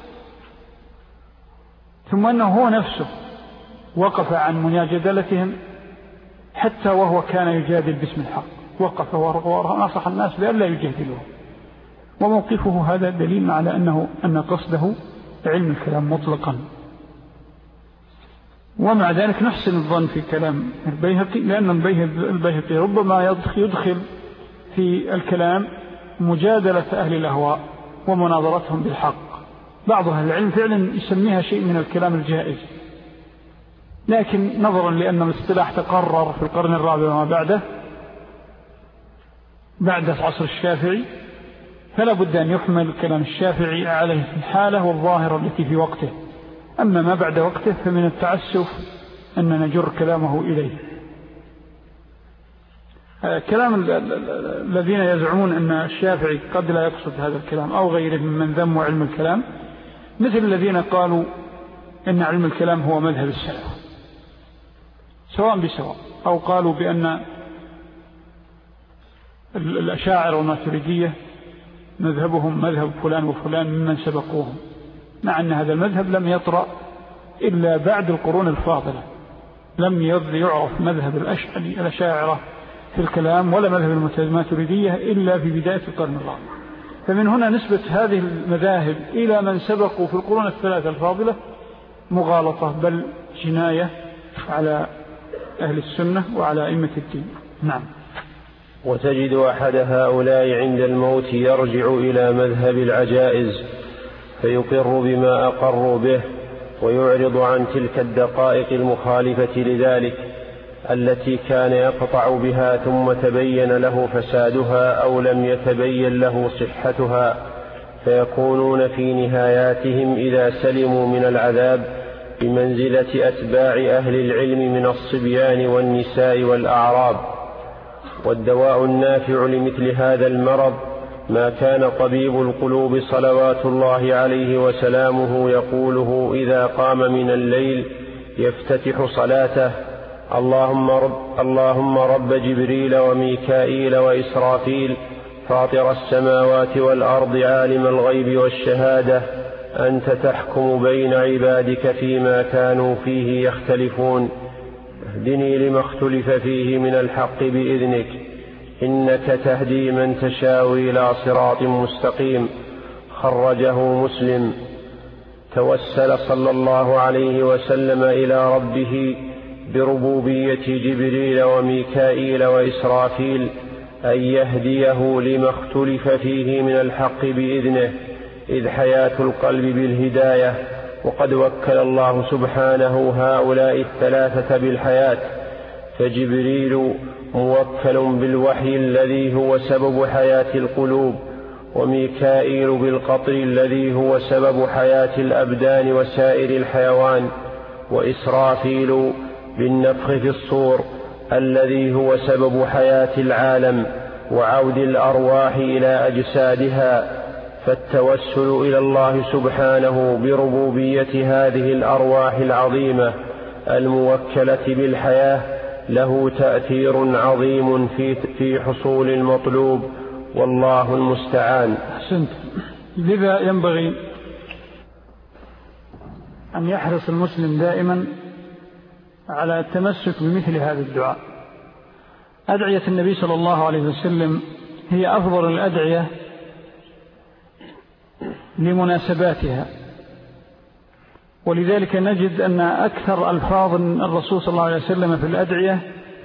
ثم أنه هو نفسه وقف عن مناجدلتهم حتى وهو كان يجادل باسم الحق، وقف ونصح الناس بأن لا يجادلوه. وموقفه هذا دليل على أن قصده علم الكلام مطلقا. ومع ذلك نحسن الظن في كلام البيهقي، لأن البيهقي ربما يدخل في الكلام مجادلة أهل الأهواء ومناظرتهم بالحق. بعض أهل العلم فعلا يسميها شيء من الكلام الجائز، لكن نظرا لأن الاصطلاح تقرر في القرن الرابع وما بعده بعد عصر الشافعي، فلا بد أن يحمل كلام الشافعي عليه في الحالة والظاهرة التي في وقته. أما ما بعد وقته فمن التعسف أن نجر كلامه إليه. كلام الذين يزعمون أن الشافعي قد لا يقصد هذا الكلام أو غيره ممن ذموا علم الكلام، مثل الذين قالوا أن علم الكلام هو مذهب السلف سواء بسواء، أو قالوا بأن الأشاعرة والماتريدية مذهبهم مذهب فلان وفلان ممن سبقوهم، مع أن هذا المذهب لم يطرأ إلا بعد القرون الفاضلة. لم يعرف مذهب الأشاعرة في الكلام ولا مذهب الماتريدية إلا في بداية القرن الرابع. فمن هنا نسبة هذه المذاهب إلى من سبقوا في القرون الثلاثة الفاضلة مغالطة، بل جناية على أهل السنة وعلى أئمة الدين. نعم. وتجد أحد هؤلاء عند الموت يرجع إلى مذهب العجائز فيقر بما أقروا به ويعرض عن تلك الدقائق المخالفة لذلك التي كان يقطع بها، ثم تبين له فسادها أو لم يتبين له صحتها، فيكونون في نهاياتهم إذا سلموا من العذاب بمنزلة أتباع أهل العلم من الصبيان والنساء والأعراب. والدواء النافع لمثل هذا المرض ما كان طبيب القلوب صلوات الله عليه وسلامه يقوله إذا قام من الليل يفتتح صلاته: اللهم رب جبريل وميكائيل وإسرافيل فاطر السماوات والأرض عالم الغيب والشهادة أنت تحكم بين عبادك فيما كانوا فيه يختلفون، اهدني لما اختلف فيه من الحق بإذنك، إنك تهدي من تشاء إلى صراط مستقيم. خرجه مسلم. توسل صلى الله عليه وسلم إلى ربه بربوبية جبريل وميكائيل وإسرافيل أن يهديه لما اختلف فيه من الحق بإذنه، إذ حياة القلب بالهداية، وقد وكل الله سبحانه هؤلاء الثلاثة بالحياة، فجبريل موكل بالوحي الذي هو سبب حياة القلوب، وميكائيل بالقطر الذي هو سبب حياة الأبدان وسائر الحيوان، وإسرافيل بالنفخ في الصور الذي هو سبب حياة العالم وعود الأرواح إلى أجسادها. فالتوسل إلى الله سبحانه بربوبية هذه الأرواح العظيمة الموكلة بالحياة له تأثير عظيم في حصول المطلوب، والله المستعان. أحسنت. لذا ينبغي أن يحرص المسلم دائما على التمسك بمثل هذا الدعاء. أدعية النبي صلى الله عليه وسلم هي أفضل الأدعية لمناسباتها، ولذلك نجد أن أكثر ألفاظ الرسول صلى الله عليه وسلم في الأدعية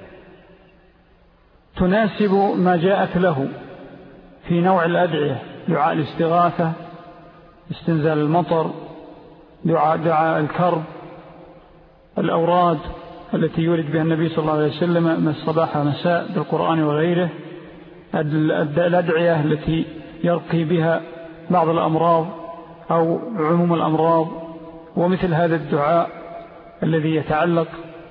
تناسب ما جاءت له في نوع الأدعية: دعاء الاستغاثة، استنزال المطر، دعاء الكرب، الأوراد التي يورد بها النبي صلى الله عليه وسلم من الصباح ومساء بالقرآن وغيره، الأدعية التي يرقي بها بعض الأمراض أو عموم الأمراض، ومثل هذا الدعاء الذي يتعلق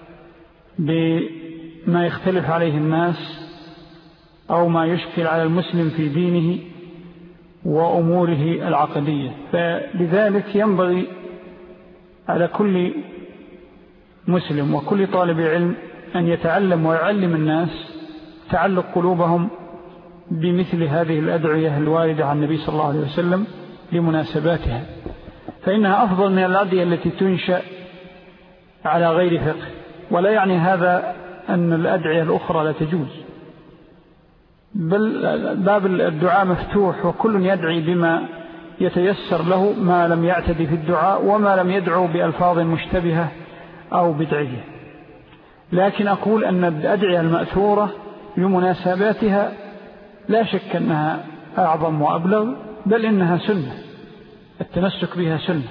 بما يختلف عليه الناس أو ما يشكل على المسلم في دينه وأموره العقدية. فلذلك ينبغي على كل مسلم وكل طالب علم أن يتعلم ويعلم الناس تعلق قلوبهم بمثل هذه الأدعية الواردة عن النبي صلى الله عليه وسلم لمناسباتها، فإنها أفضل من الأدعية التي تنشأ على غير فقه. ولا يعني هذا أن الأدعية الأخرى لا تجوز، بل باب الدعاء مفتوح، وكل يدعي بما يتيسر له ما لم يعتدي في الدعاء وما لم يدعو بألفاظ مشتبهة أو بدعية. لكن أقول أن الأدعية المأثورة لمناسباتها لا شك أنها أعظم وأبلغ، بل إنها سنة، التمسك بها سنة.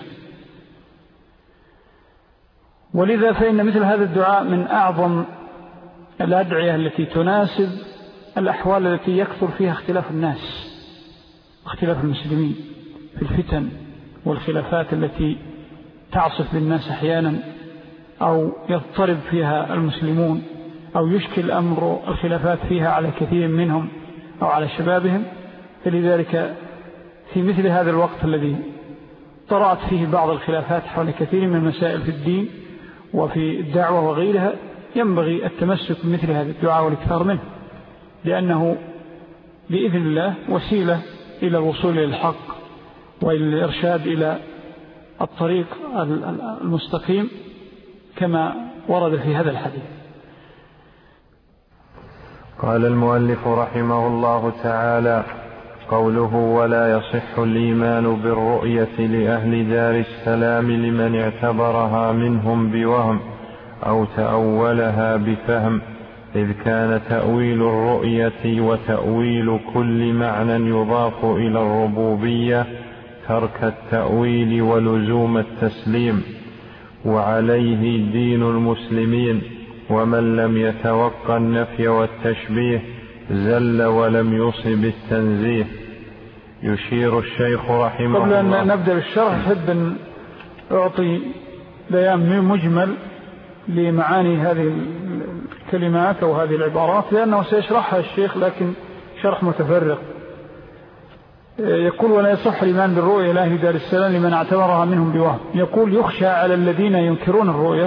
ولذا فإن مثل هذا الدعاء من أعظم الأدعية التي تناسب الأحوال التي يكثر فيها اختلاف الناس، اختلاف المسلمين في الفتن والخلافات التي تعصف بالناس أحيانا، أو يضطرب فيها المسلمون، أو يشكل أمر الخلافات فيها على كثير منهم أو على شبابهم. فلذلك في مثل هذا الوقت الذي طرأت فيه بعض الخلافات حول كثير من المسائل في الدين وفي الدعوة وغيرها، ينبغي التمسك بمثل هذا الدعاء والاكثار منه، لأنه بإذن الله وسيلة إلى الوصول إلى الحق وإلى الإرشاد إلى الطريق المستقيم كما ورد في هذا الحديث. قال المؤلف رحمه الله تعالى: قوله ولا يصح الإيمان بالرؤية لأهل دار السلام لمن اعتبرها منهم بوهم أو تأولها بفهم، إذ كان تأويل الرؤية وتأويل كل معنى يضاف إلى الربوبية ترك التأويل ولزوم التسليم، وعليه دين المسلمين، ومن لم يتوقع النفي والتشبيه زل ولم يصب التنزيه. يشير الشيخ رحمه قبل الله. أن نبدأ بالشرح أحب أن أعطي بيان مجمل لمعاني هذه الكلمات أو هذه العبارات، لأنه سيشرحها الشيخ لكن شرح متفرق. يقول ولا يصح الإيمان بالرؤية لأهل دار السلام لمن اعتبرها منهم بوهم. يقول يخشى على الذين ينكرون الرؤية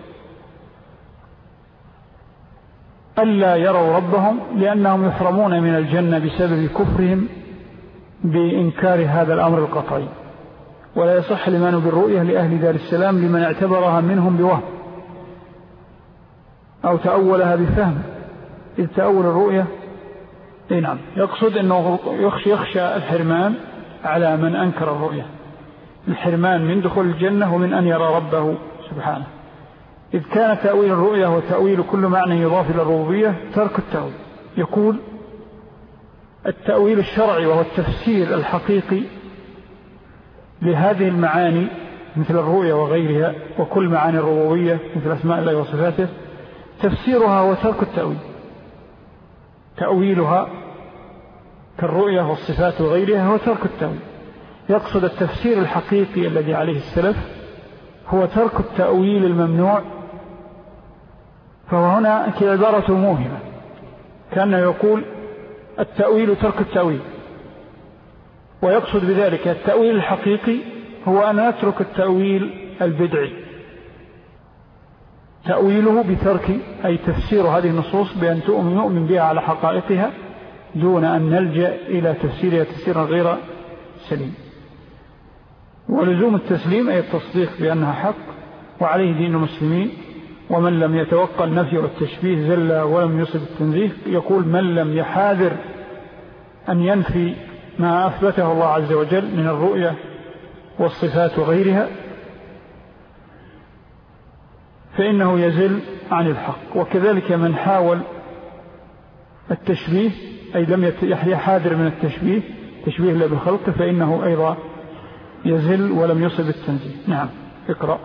ألا يروا ربهم لأنهم يحرمون من الجنة بسبب كفرهم بإنكار هذا الأمر القطعي. ولا يصح الإيمان بالرؤية لأهل دار السلام لمن اعتبرها منهم بوهم أو تأولها بفهم، إذ تأول الرؤية نعم يقصد أنه يخشى الحرمان على من أنكر الرؤية، الحرمان من دخول الجنة ومن أن يرى ربه سبحانه. إذ كان تأويل الرؤية وتأويل كل معنى يضاف إلى الربوبية ترك التأويل. يقول التأويل الشرعي وهو التفسير الحقيقي لهذه المعاني مثل الرؤية وغيرها وكل معاني الربوبية مثل أسماء الله وصفاته، تفسيرها هو ترك التأويل. تأويلها كالرؤية والصفات وغيرها هو ترك التأويل. يقصد التفسير الحقيقي الذي عليه السلف هو ترك التأويل الممنوع. فهو هنا كعبارة موهمة، كان يقول التأويل ترك التأويل، ويقصد بذلك التأويل الحقيقي هو أن نترك التأويل البدعي، تأويله بترك أي تفسير هذه النصوص بأن نؤمن بها على حقائقها دون أن نلجأ إلى تفسيرها تفسيرا غير سليم. ولزوم التسليم أي التصديق بأنها حق، وعليه دين المسلمين، ومن لم يتوقع النفي والتشبيه زل ولم يصب التنزيه. يقول من لم يحاذر أن ينفي ما أثبته الله عز وجل من الرؤية والصفات وغيرها فإنه يزل عن الحق. وكذلك من حاول التشبيه أي لم يحاذر من التشبيه تشبيه له بخلقه فإنه أيضا يزل ولم يصب التنزيه. نعم اقرأ.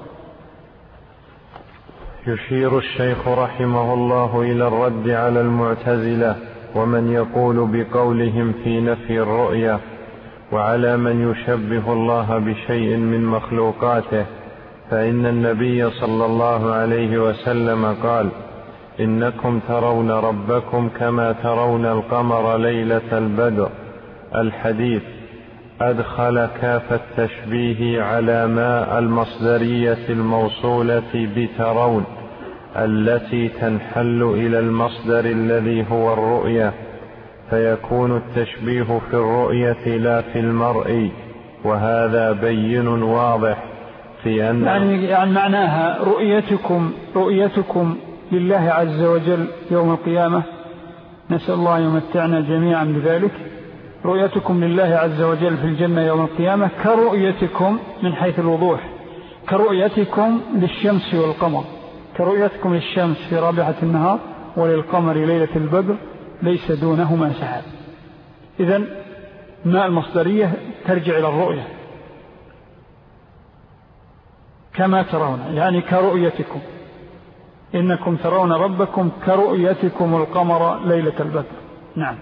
يشير الشيخ رحمه الله إلى الرد على المعتزلة ومن يقول بقولهم في نفي الرؤية، وعلى من يشبه الله بشيء من مخلوقاته، فإن النبي صلى الله عليه وسلم قال: إنكم ترون ربكم كما ترون القمر ليلة البدر. الحديث أدخل كاف التشبيه على ما المصدرية الموصولة بترون التي تنحل إلى المصدر الذي هو الرؤية، فيكون التشبيه في الرؤية لا في المرء، وهذا بين واضح في أن يعني معناها رؤيتكم لله عز وجل يوم القيامة، نسأل الله يمتعنا جميعا بذلك. رؤيتكم لله عز وجل في الجنة يوم القيامة كرؤيتكم من حيث الوضوح، كرؤيتكم للشمس والقمر، كرؤيتكم للشمس في رابعة النهار وللقمر ليلة البدر ليس دونهما سحاب. إذن ما المصدرية ترجع إلى الرؤية كما ترون، يعني كرؤيتكم، إنكم ترون ربكم كرؤيتكم القمر ليلة البدر. نعم.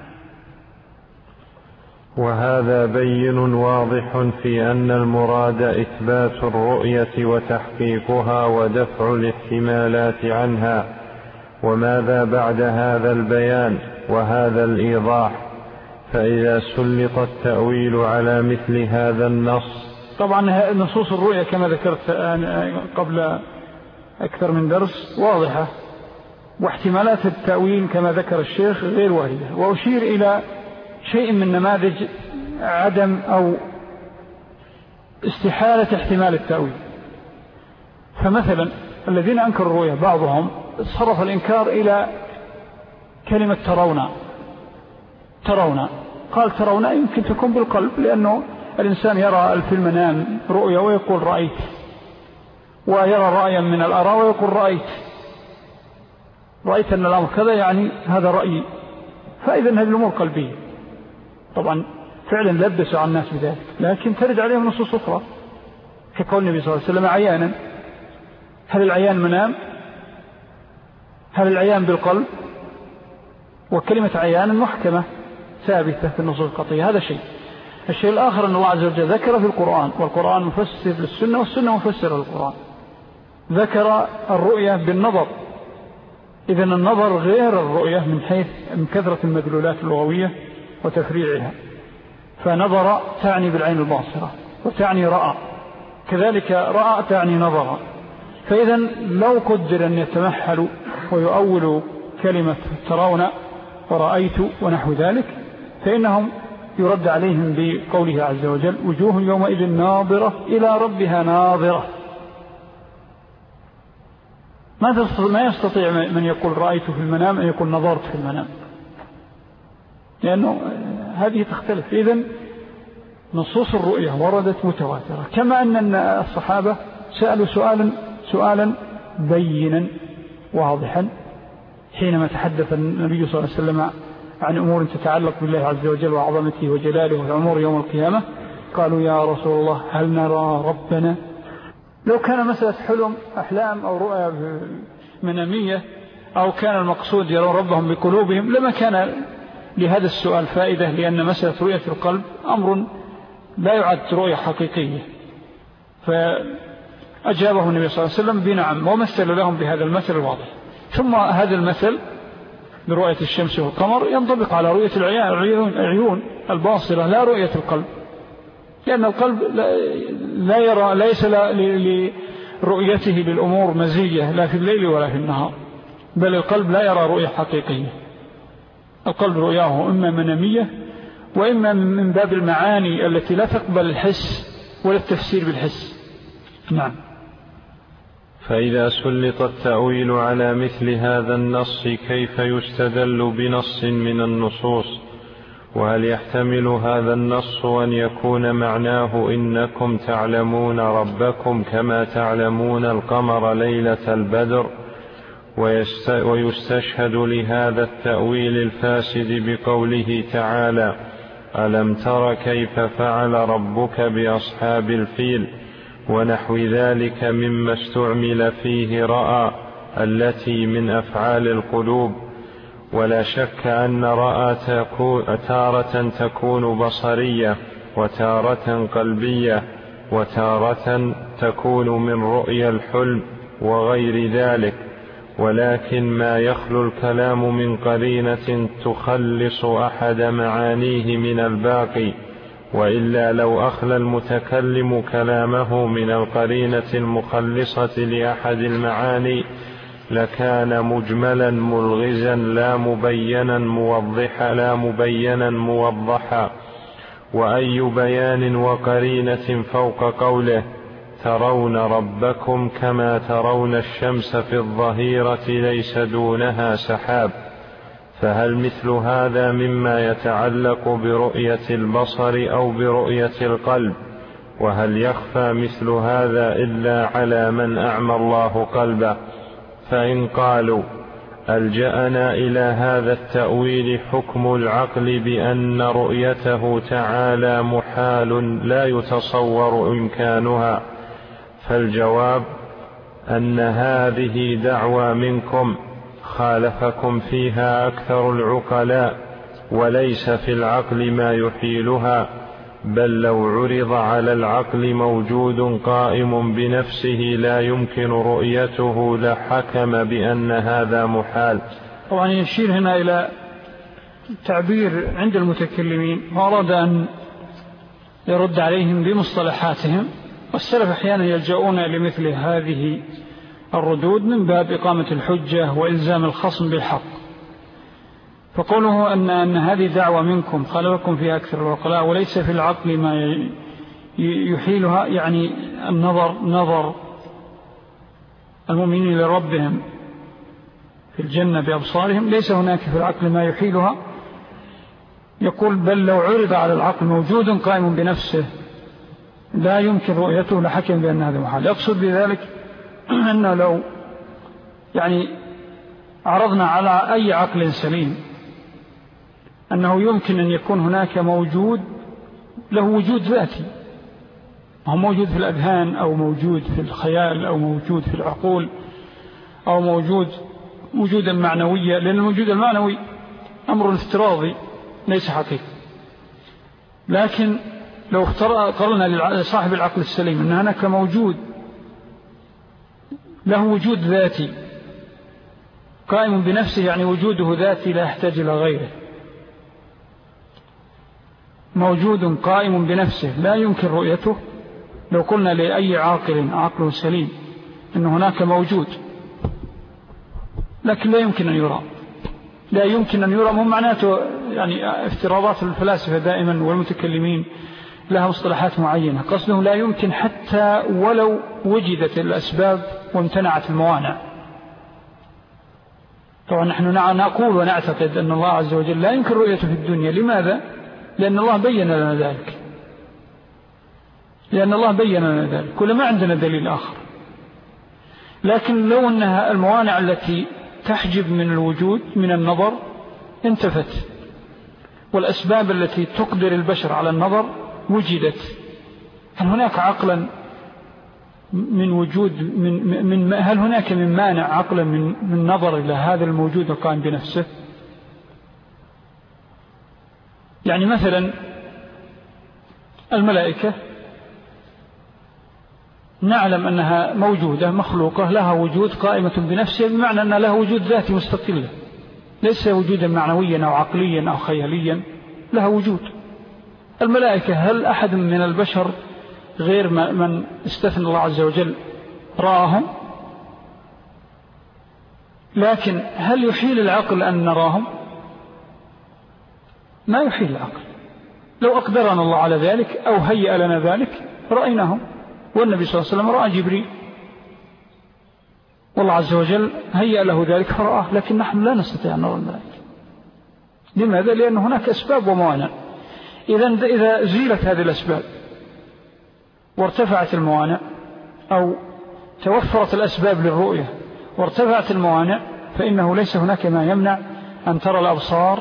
وهذا بين واضح في أن المراد إثبات الرؤية وتحقيقها ودفع الاحتمالات عنها. وماذا بعد هذا البيان وهذا الإيضاح؟ فإذا سلط التأويل على مثل هذا النص. طبعا نصوص الرؤية كما ذكرت قبل أكثر من درس واضحة، واحتمالات التأويل كما ذكر الشيخ غير واردة. وأشير إلى شيء من نماذج عدم أو استحالة احتمال التأويل. فمثلا الذين أنكروا الرؤية بعضهم صرف الإنكار إلى كلمة ترون، قال ترون يمكن تكون بالقلب، لأنه الإنسان يرى في المنام رؤية ويقول رأيت، ويرى رأيا من الآراء ويقول رأيت أن الأمر كذا، يعني هذا رأيي. فإذا هذه الأمور قلبية. طبعا فعلا لبسوا على الناس بذلك، لكن ترد عليهم نصوص أخرى كقول النبي صلى الله عليه وسلم عيانا. هل العيان منام؟ هل العيان بالقلب؟ وكلمة عيانا محكمة ثابتة في النصوص القطعية. هذا شيء. الشيء الآخر أن الله عز وجل ذكر في القرآن، والقرآن مفسر للسنة والسنة مفسر للقرآن، ذكر الرؤية بالنظر. إذن النظر غير الرؤية من كثرة المدلولات اللغوية وتفريعها. فنظر تعني بالعين الباصرة، وتعني رأى، كذلك رأى تعني نظر. فإذا لو قدر أن يتمحلوا ويؤولوا كلمة ترون ورأيت ونحو ذلك، فإنهم يرد عليهم بقوله عز وجل وجوه يومئذ ناظرة إلى ربها ناظرة. ما يستطيع من يقول رأيت في المنام أن يقول نظرت في المنام، لأنه هذه تختلف. إذن نصوص الرؤية وردت متواترة، كما أن الصحابة سألوا سؤالا بينا واضحا حينما تحدث النبي صلى الله عليه وسلم عن أمور تتعلق بالله عز وجل وعظمته وجلاله وأمور يوم القيامة. قالوا يا رسول الله هل نرى ربنا؟ لو كان مسألة أحلام أو رؤيا منامية، أو كان المقصود يرون ربهم بقلوبهم، لما كان لهذا السؤال فائدة، لأن مسألة رؤية القلب أمر لا يعد رؤية حقيقية. فأجابه النبي صلى الله عليه وسلم بنعم، ومثل لهم بهذا المثل الواضح. ثم هذا المثل برؤية الشمس والقمر ينطبق على رؤية العيون الباصرة، لا رؤية القلب، لأن القلب لا يرى، ليس لرؤيته للأمور مزية لا في الليل ولا في النهار، بل القلب لا يرى رؤية حقيقية. القلب رؤياه إما منامية وإما من باب المعاني التي لا تقبل الحس ولا التفسير بالحس. نعم. فإذا سلط التأويل على مثل هذا النص كيف يستدل بنص من النصوص؟ وهل يحتمل هذا النص أن يكون معناه إنكم تعلمون ربكم كما تعلمون القمر ليلة البدر، ويستشهد لهذا التأويل الفاسد بقوله تعالى ألم تر كيف فعل ربك بأصحاب الفيل، ونحو ذلك مما استعمل فيه رأى التي من أفعال القلوب. ولا شك أن رأى تارة تكون بصرية، وتارة قلبية، وتارة تكون من رؤيا الحلم وغير ذلك، ولكن ما يخلو الكلام من قرينة تخلص أحد معانيه من الباقي، وإلا لو أخلى المتكلم كلامه من القرينة المخلصة لأحد المعاني لكان مجملا ملغزا لا مبينا موضحا. وأي بيان وقرينة فوق قوله ترون ربكم كما ترون الشمس في الظهيرة ليس دونها سحاب؟ فهل مثل هذا مما يتعلق برؤية البصر أو برؤية القلب؟ وهل يخفى مثل هذا إلا على من أعمى الله قلبه؟ فإن قالوا ألجأنا إلى هذا التأويل حكم العقل بأن رؤيته تعالى محال لا يتصور إمكانها، فالجواب أن هذه دعوى منكم خالفكم فيها أكثر العقلاء، وليس في العقل ما يحيلها، بل لو عرض على العقل موجود قائم بنفسه لا يمكن رؤيته لحكم بأن هذا محال. طبعا يشير هنا إلى تعبير عند المتكلمين، وأراد أن يرد عليهم بمصطلحاتهم، والسلف أحيانا يلجؤون لمثل هذه الردود من باب إقامة الحجة وإلزام الخصم بالحق. فقوله أن هذه دعوة منكم خالفكم فيها أكثر العقلاء وليس في العقل ما يحيلها، يعني نظر المؤمنين لربهم في الجنة بأبصارهم، ليس هناك في العقل ما يحيلها. يقول بل لو عرض على العقل موجود قائم بنفسه لا يمكن رؤيته لحكم بأن هذا محال. يقصد بذلك أنه لو يعني عرضنا على أي عقل سليم أنه يمكن أن يكون هناك موجود له وجود ذاتي، هو موجود في الأذهان أو موجود في الخيال أو موجود في العقول أو موجود وجودا معنويا، لأن الوجود المعنوي أمر افتراضي ليس حقيقي. لكن لو قررنا لصاحب العقل السليم أن هناك موجود له وجود ذاتي قائم بنفسه، يعني وجوده ذاتي لا يحتاج إلى غيره، موجود قائم بنفسه لا يمكن رؤيته. لو قلنا لأي عقل سليم أن هناك موجود لكن لا يمكن أن يرى، مو معناته يعني افتراضات الفلاسفة دائما والمتكلمين لها مصطلحات معينة، قصدهم لا يمكن حتى ولو وجدت الأسباب وامتنعت الموانع. طبعا نحن نقول ونعتقد أن الله عز وجل لا يمكن رؤيته في الدنيا. لماذا؟ لأن الله بيّن لنا ذلك، كل ما عندنا دليل آخر. لكن لو أنها الموانع التي تحجب من الوجود من النظر انتفت، والأسباب التي تقدر البشر على النظر وجدت، هل هناك عقلا من وجود هل هناك من مانع عقلا من نظر إلى هذا الموجود القائم بنفسه؟ يعني مثلا الملائكة نعلم أنها موجودة مخلوقة لها وجود قائمة بنفسها، بمعنى أنها لها وجود ذاتي مستقلة، ليس وجودا معنويا أو عقليا أو خياليا، لها وجود. الملائكة هل أحد من البشر غير من استثنى الله عز وجل رآهم؟ لكن هل يحيل العقل أن نراهم؟ ما يحيل العقل. لو أقدرنا الله على ذلك أو هيأ لنا ذلك رأيناهم، والنبي صلى الله عليه وسلم رأى جبريل والله عز وجل هيأ له ذلك فرآه، لكن نحن لا نستطيع أن نرى الملائكة. لماذا؟ لأن هناك أسباب وموانع. إذا زيلت هذه الأسباب وارتفعت الموانع، أو توفرت الأسباب للرؤية وارتفعت الموانع، فإنه ليس هناك ما يمنع أن ترى الأبصار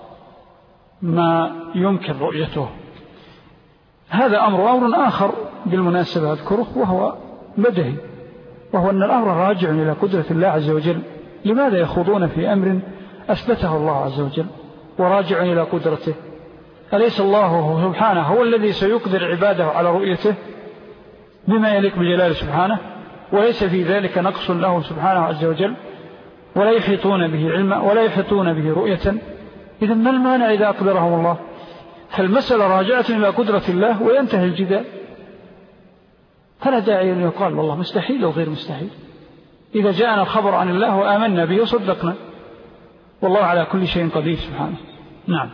ما يمكن رؤيته. هذا أمر آخر بالمناسبة أذكره، وهو بدهي، وهو أن الأمر راجع إلى قدرة الله عز وجل. لماذا يخوضون في أمر أثبته الله عز وجل وراجع إلى قدرته؟ أليس الله سبحانه هو الذي سيقدر عباده على رؤيته بما يليق بجلاله سبحانه، وليس في ذلك نقص له سبحانه عز وجل، ولا يحيطون به علما ولا يحيطون به رؤية. إذن ما المانع إذا أقدرهم الله؟ فالمسألة راجعة إلى قدرة الله وينتهي الجدال، فلا داعي أن يقال والله مستحيل أو غير مستحيل. إذا جاءنا الخبر عن الله وآمنا به وصدقنا، والله على كل شيء قدير سبحانه. نعم.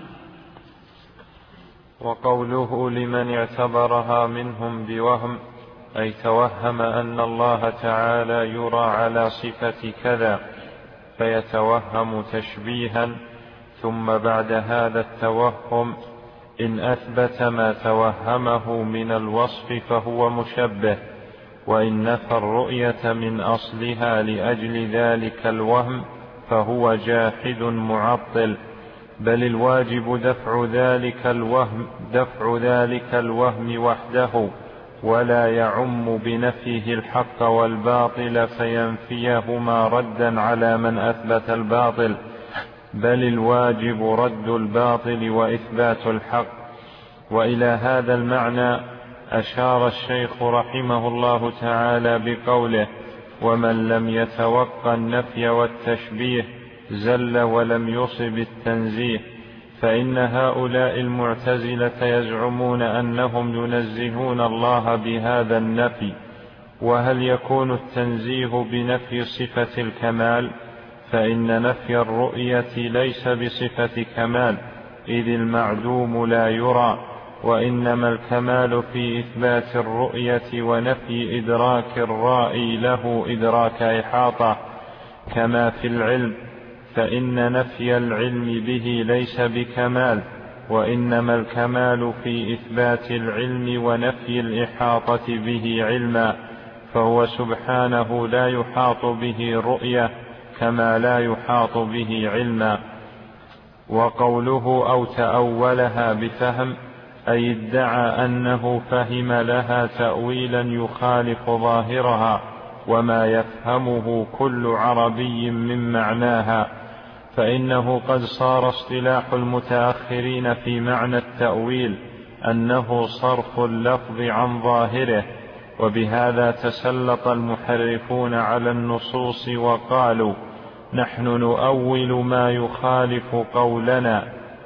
وقوله لمن اعتبرها منهم بوهم، أي توهم أن الله تعالى يرى على صفة كذا فيتوهم تشبيها، ثم بعد هذا التوهم إن أثبت ما توهمه من الوصف فهو مشبه، وإن نفى الرؤية من أصلها لأجل ذلك الوهم فهو جاحد معطل، بل الواجب دفع ذلك الوهم وحده، ولا يعم بنفيه الحق والباطل فينفيهما ردا على من أثبت الباطل، بل الواجب رد الباطل وإثبات الحق. وإلى هذا المعنى أشار الشيخ رحمه الله تعالى بقوله: ومن لم يتوقع النفي والتشبيه زل ولم يصب التنزيه. فإن هؤلاء المعتزلة يزعمون أنهم ينزهون الله بهذا النفي، وهل يكون التنزيه بنفي صفة الكمال؟ فإن نفي الرؤية ليس بصفة كمال، إذ المعدوم لا يرى، وإنما الكمال في إثبات الرؤية ونفي إدراك الرائي له إدراك إحاطة، كما في العلم، فإن نفي العلم به ليس بكمال، وإنما الكمال في إثبات العلم ونفي الإحاطة به علما، فهو سبحانه لا يحاط به رؤية كما لا يحاط به علما. وقوله أو تأولها بفهم أي ادعى أنه فهم لها تأويلا يخالف ظاهرها وما يفهمه كل عربي من معناها، فإنه قد صار اصطلاح المتأخرين في معنى التأويل أنه صرف اللفظ عن ظاهره، وبهذا تسلط المحرفون على النصوص وقالوا: نحن نؤول ما يخالف قولنا،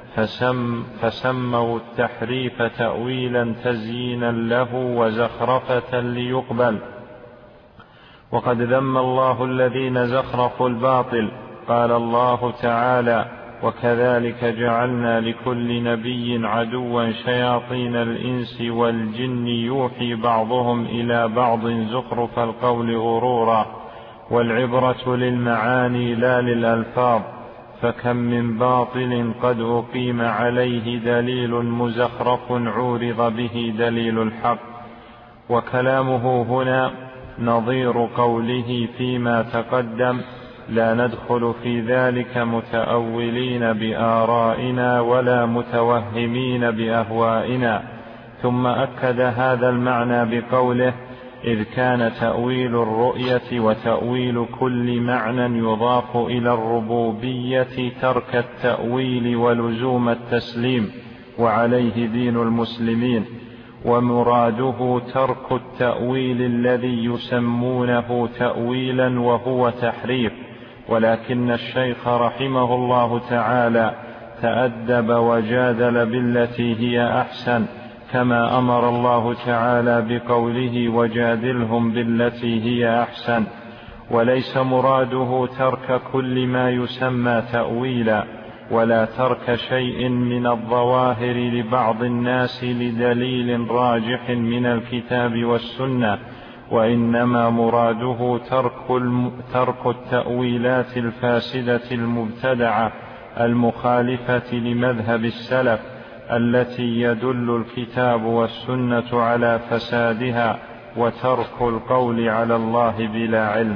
فسموا التحريف تأويلا تزيينا له وزخرفة ليقبل. وقد ذم الله الذين زخرفوا الباطل، قال الله تعالى: وكذلك جعلنا لكل نبي عدوا شياطين الإنس والجن يوحي بعضهم إلى بعض زخرف القول غرورا، والعبرة للمعاني لا للألفاظ، فكم من باطل قد أقيم عليه دليل مزخرف عورض به دليل الحق. وكلامه هنا نظير قوله فيما تقدم: لا ندخل في ذلك متأولين بآرائنا ولا متوهمين بأهوائنا. ثم أكد هذا المعنى بقوله: إذ كان تأويل الرؤية وتأويل كل معنى يضاف إلى الربوبية ترك التأويل ولزوم التسليم، وعليه دين المسلمين، ومراده ترك التأويل الذي يسمونه تأويلا وهو تحريف. ولكن الشيخ رحمه الله تعالى تأدب وجادل بالتي هي أحسن، كما أمر الله تعالى بقوله: وجادلهم بالتي هي أحسن. وليس مراده ترك كل ما يسمى تأويلا، ولا ترك شيء من الظواهر لبعض الناس لدليل راجح من الكتاب والسنة، وإنما مراده ترك التأويلات الفاسدة المبتدعة المخالفة لمذهب السلف، التي يدل الكتاب والسنة على فسادها، وترك القول على الله بلا علم.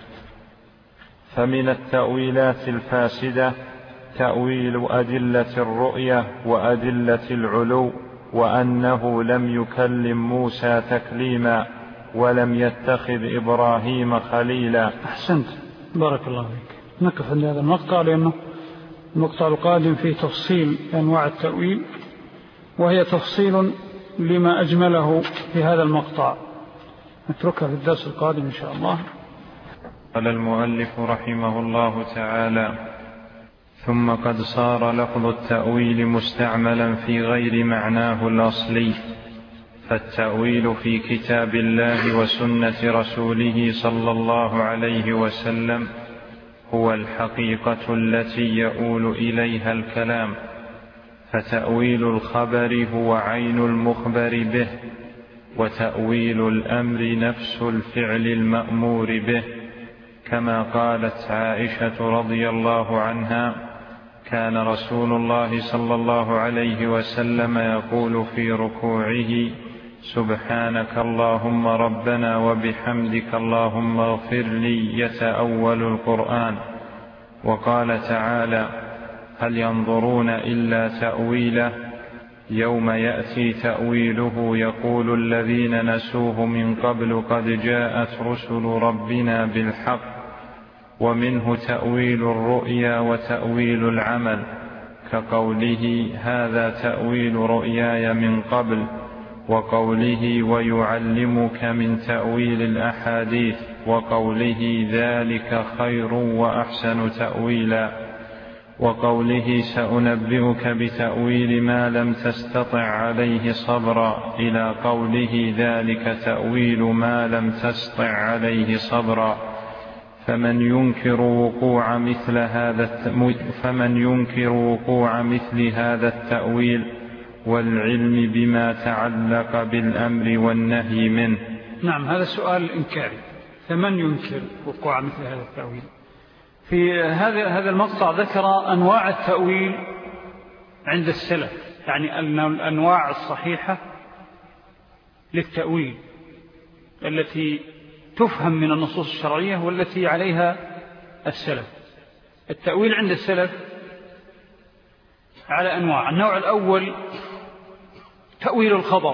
فمن التأويلات الفاسدة تأويل أدلة الرؤية وأدلة العلو، وأنه لم يكلم موسى تكليما، ولم يتخذ إبراهيم خليلا. أحسنت، بارك الله فيك. نقف عند هذا المقطع، لأنه المقطع القادم فيه تفصيل أنواع التأويل، وهي تفصيل لما أجمله في هذا المقطع، نتركها في الدرس القادم إن شاء الله. قال المؤلف رحمه الله تعالى: ثم قد صار لفظ التأويل مستعملا في غير معناه الأصلي، فالتأويل في كتاب الله وسنة رسوله صلى الله عليه وسلم هو الحقيقة التي يؤول إليها الكلام، فتأويل الخبر هو عين المخبر به، وتأويل الأمر نفس الفعل المأمور به، كما قالت عائشة رضي الله عنها: كان رسول الله صلى الله عليه وسلم يقول في ركوعه: سبحانك اللهم ربنا وبحمدك اللهم اغفر لي، يتأول القرآن. وقال تعالى: هل ينظرون إلا تأويله، يوم يأتي تأويله يقول الذين نسوه من قبل قد جاءت رسل ربنا بالحق. ومنه تأويل الرؤيا وتأويل العمل، كقوله هذا تأويل رؤياي من قبل، وقوله ويعلمك من تأويل الأحاديث، وقوله ذلك خير وأحسن تأويلا، وقوله سأنبئك بتأويل ما لم تستطع عليه صبرا، إلى قوله ذلك تأويل ما لم تستطع عليه صبرا. فمن ينكر وقوع مثل هذا التأويل والعلم بما تعلق بالأمر والنهي منه. نعم، هذا سؤال إنكاري. فمن ينكر وقوع مثل هذا التأويل؟ في هذا المقطع ذكر أنواع التأويل عند السلف، يعني الأنواع الصحيحة للتأويل التي تفهم من النصوص الشرعية والتي عليها السلف. التأويل عند السلف على أنواع. النوع الأول تأويل الخبر،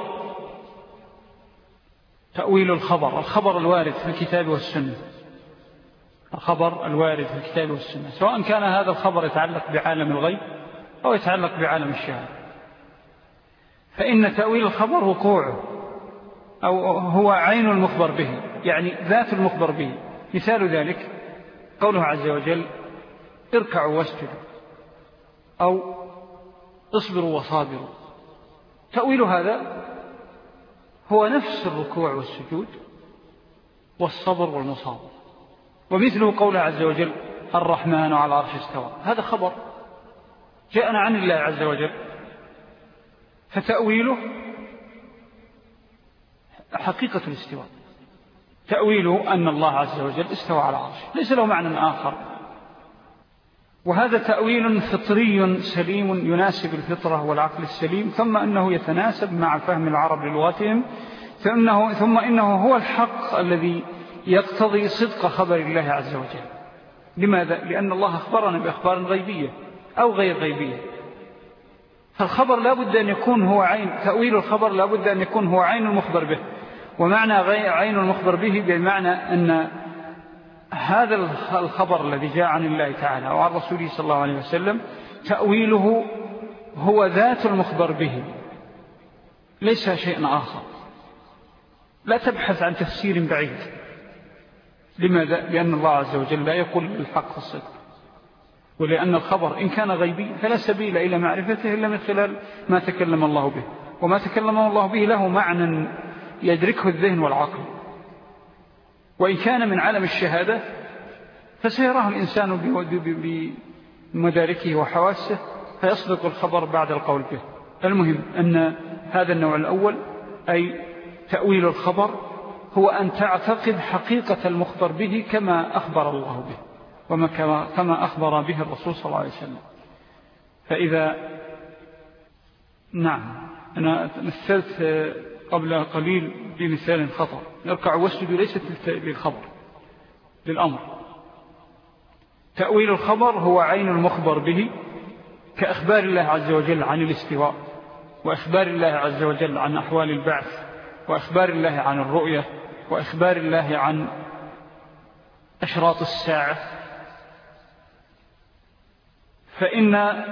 تأويل الخبر الوارد في الكتاب والسنة، الخبر الوارد في الكتاب والسنة، سواء كان هذا الخبر يتعلق بعالم الغيب أو يتعلق بعالم الشهادة. فإن تأويل الخبر وقوعه أو هو عين المخبر به، يعني ذات المخبر به. مثال ذلك قوله عز وجل اركعوا واسجدوا، أو اصبروا وصابروا. تأويل هذا هو نفس الركوع والسجود والصبر والمصابر. ومثله قوله عز وجل الرحمن على العرش استوى، هذا خبر جاءنا عن الله عز وجل، فتأويله حقيقة الاستواء، تأويله أن الله عز وجل استوى على العرش، ليس له معنى آخر. وهذا تأويل فطري سليم يناسب الفطرة والعقل السليم، ثم أنه يتناسب مع فهم العرب للغتهم، ثم إنه هو الحق الذي يقتضي صدق خبر الله عز وجل. لماذا؟ لأن الله أخبرنا بأخبار غيبية أو غير غيبية، فالخبر لا بد أن يكون هو عين، تأويل الخبر لا بد أن يكون هو عين المخبر به. ومعنى عين المخبر به بمعنى أن هذا الخبر الذي جاء عن الله تعالى وعن رسوله صلى الله عليه وسلم تأويله هو ذات المخبر به، ليس شيء آخر. لا تبحث عن تفسير بعيد. لماذا؟ لأن الله عز وجل لا يقول الحق الصدق، ولأن الخبر إن كان غيبي فلا سبيل إلى معرفته إلا من خلال ما تكلم الله به، وما تكلم الله به له معنى يدركه الذهن والعقل. وإن كان من عالم الشهادة فسيراه الإنسان بمداركه وحواسه فيصدق الخبر بعد القول به. المهم أن هذا النوع الأول أي تأويل الخبر هو أن تعتقد حقيقة المخبر به كما أخبر الله به كما أخبر به الرسول صلى الله عليه وسلم. فإذا نعم، أنا مثلت قبل قليل بمثال خطأ. نركع واسجد ليست للخبر، للأمر. تأويل الخبر هو عين المخبر به، كأخبار الله عز وجل عن الاستواء، وأخبار الله عز وجل عن أحوال البعث، وأخبار الله عن الرؤية، وأخبار الله عن أشراط الساعة. فإن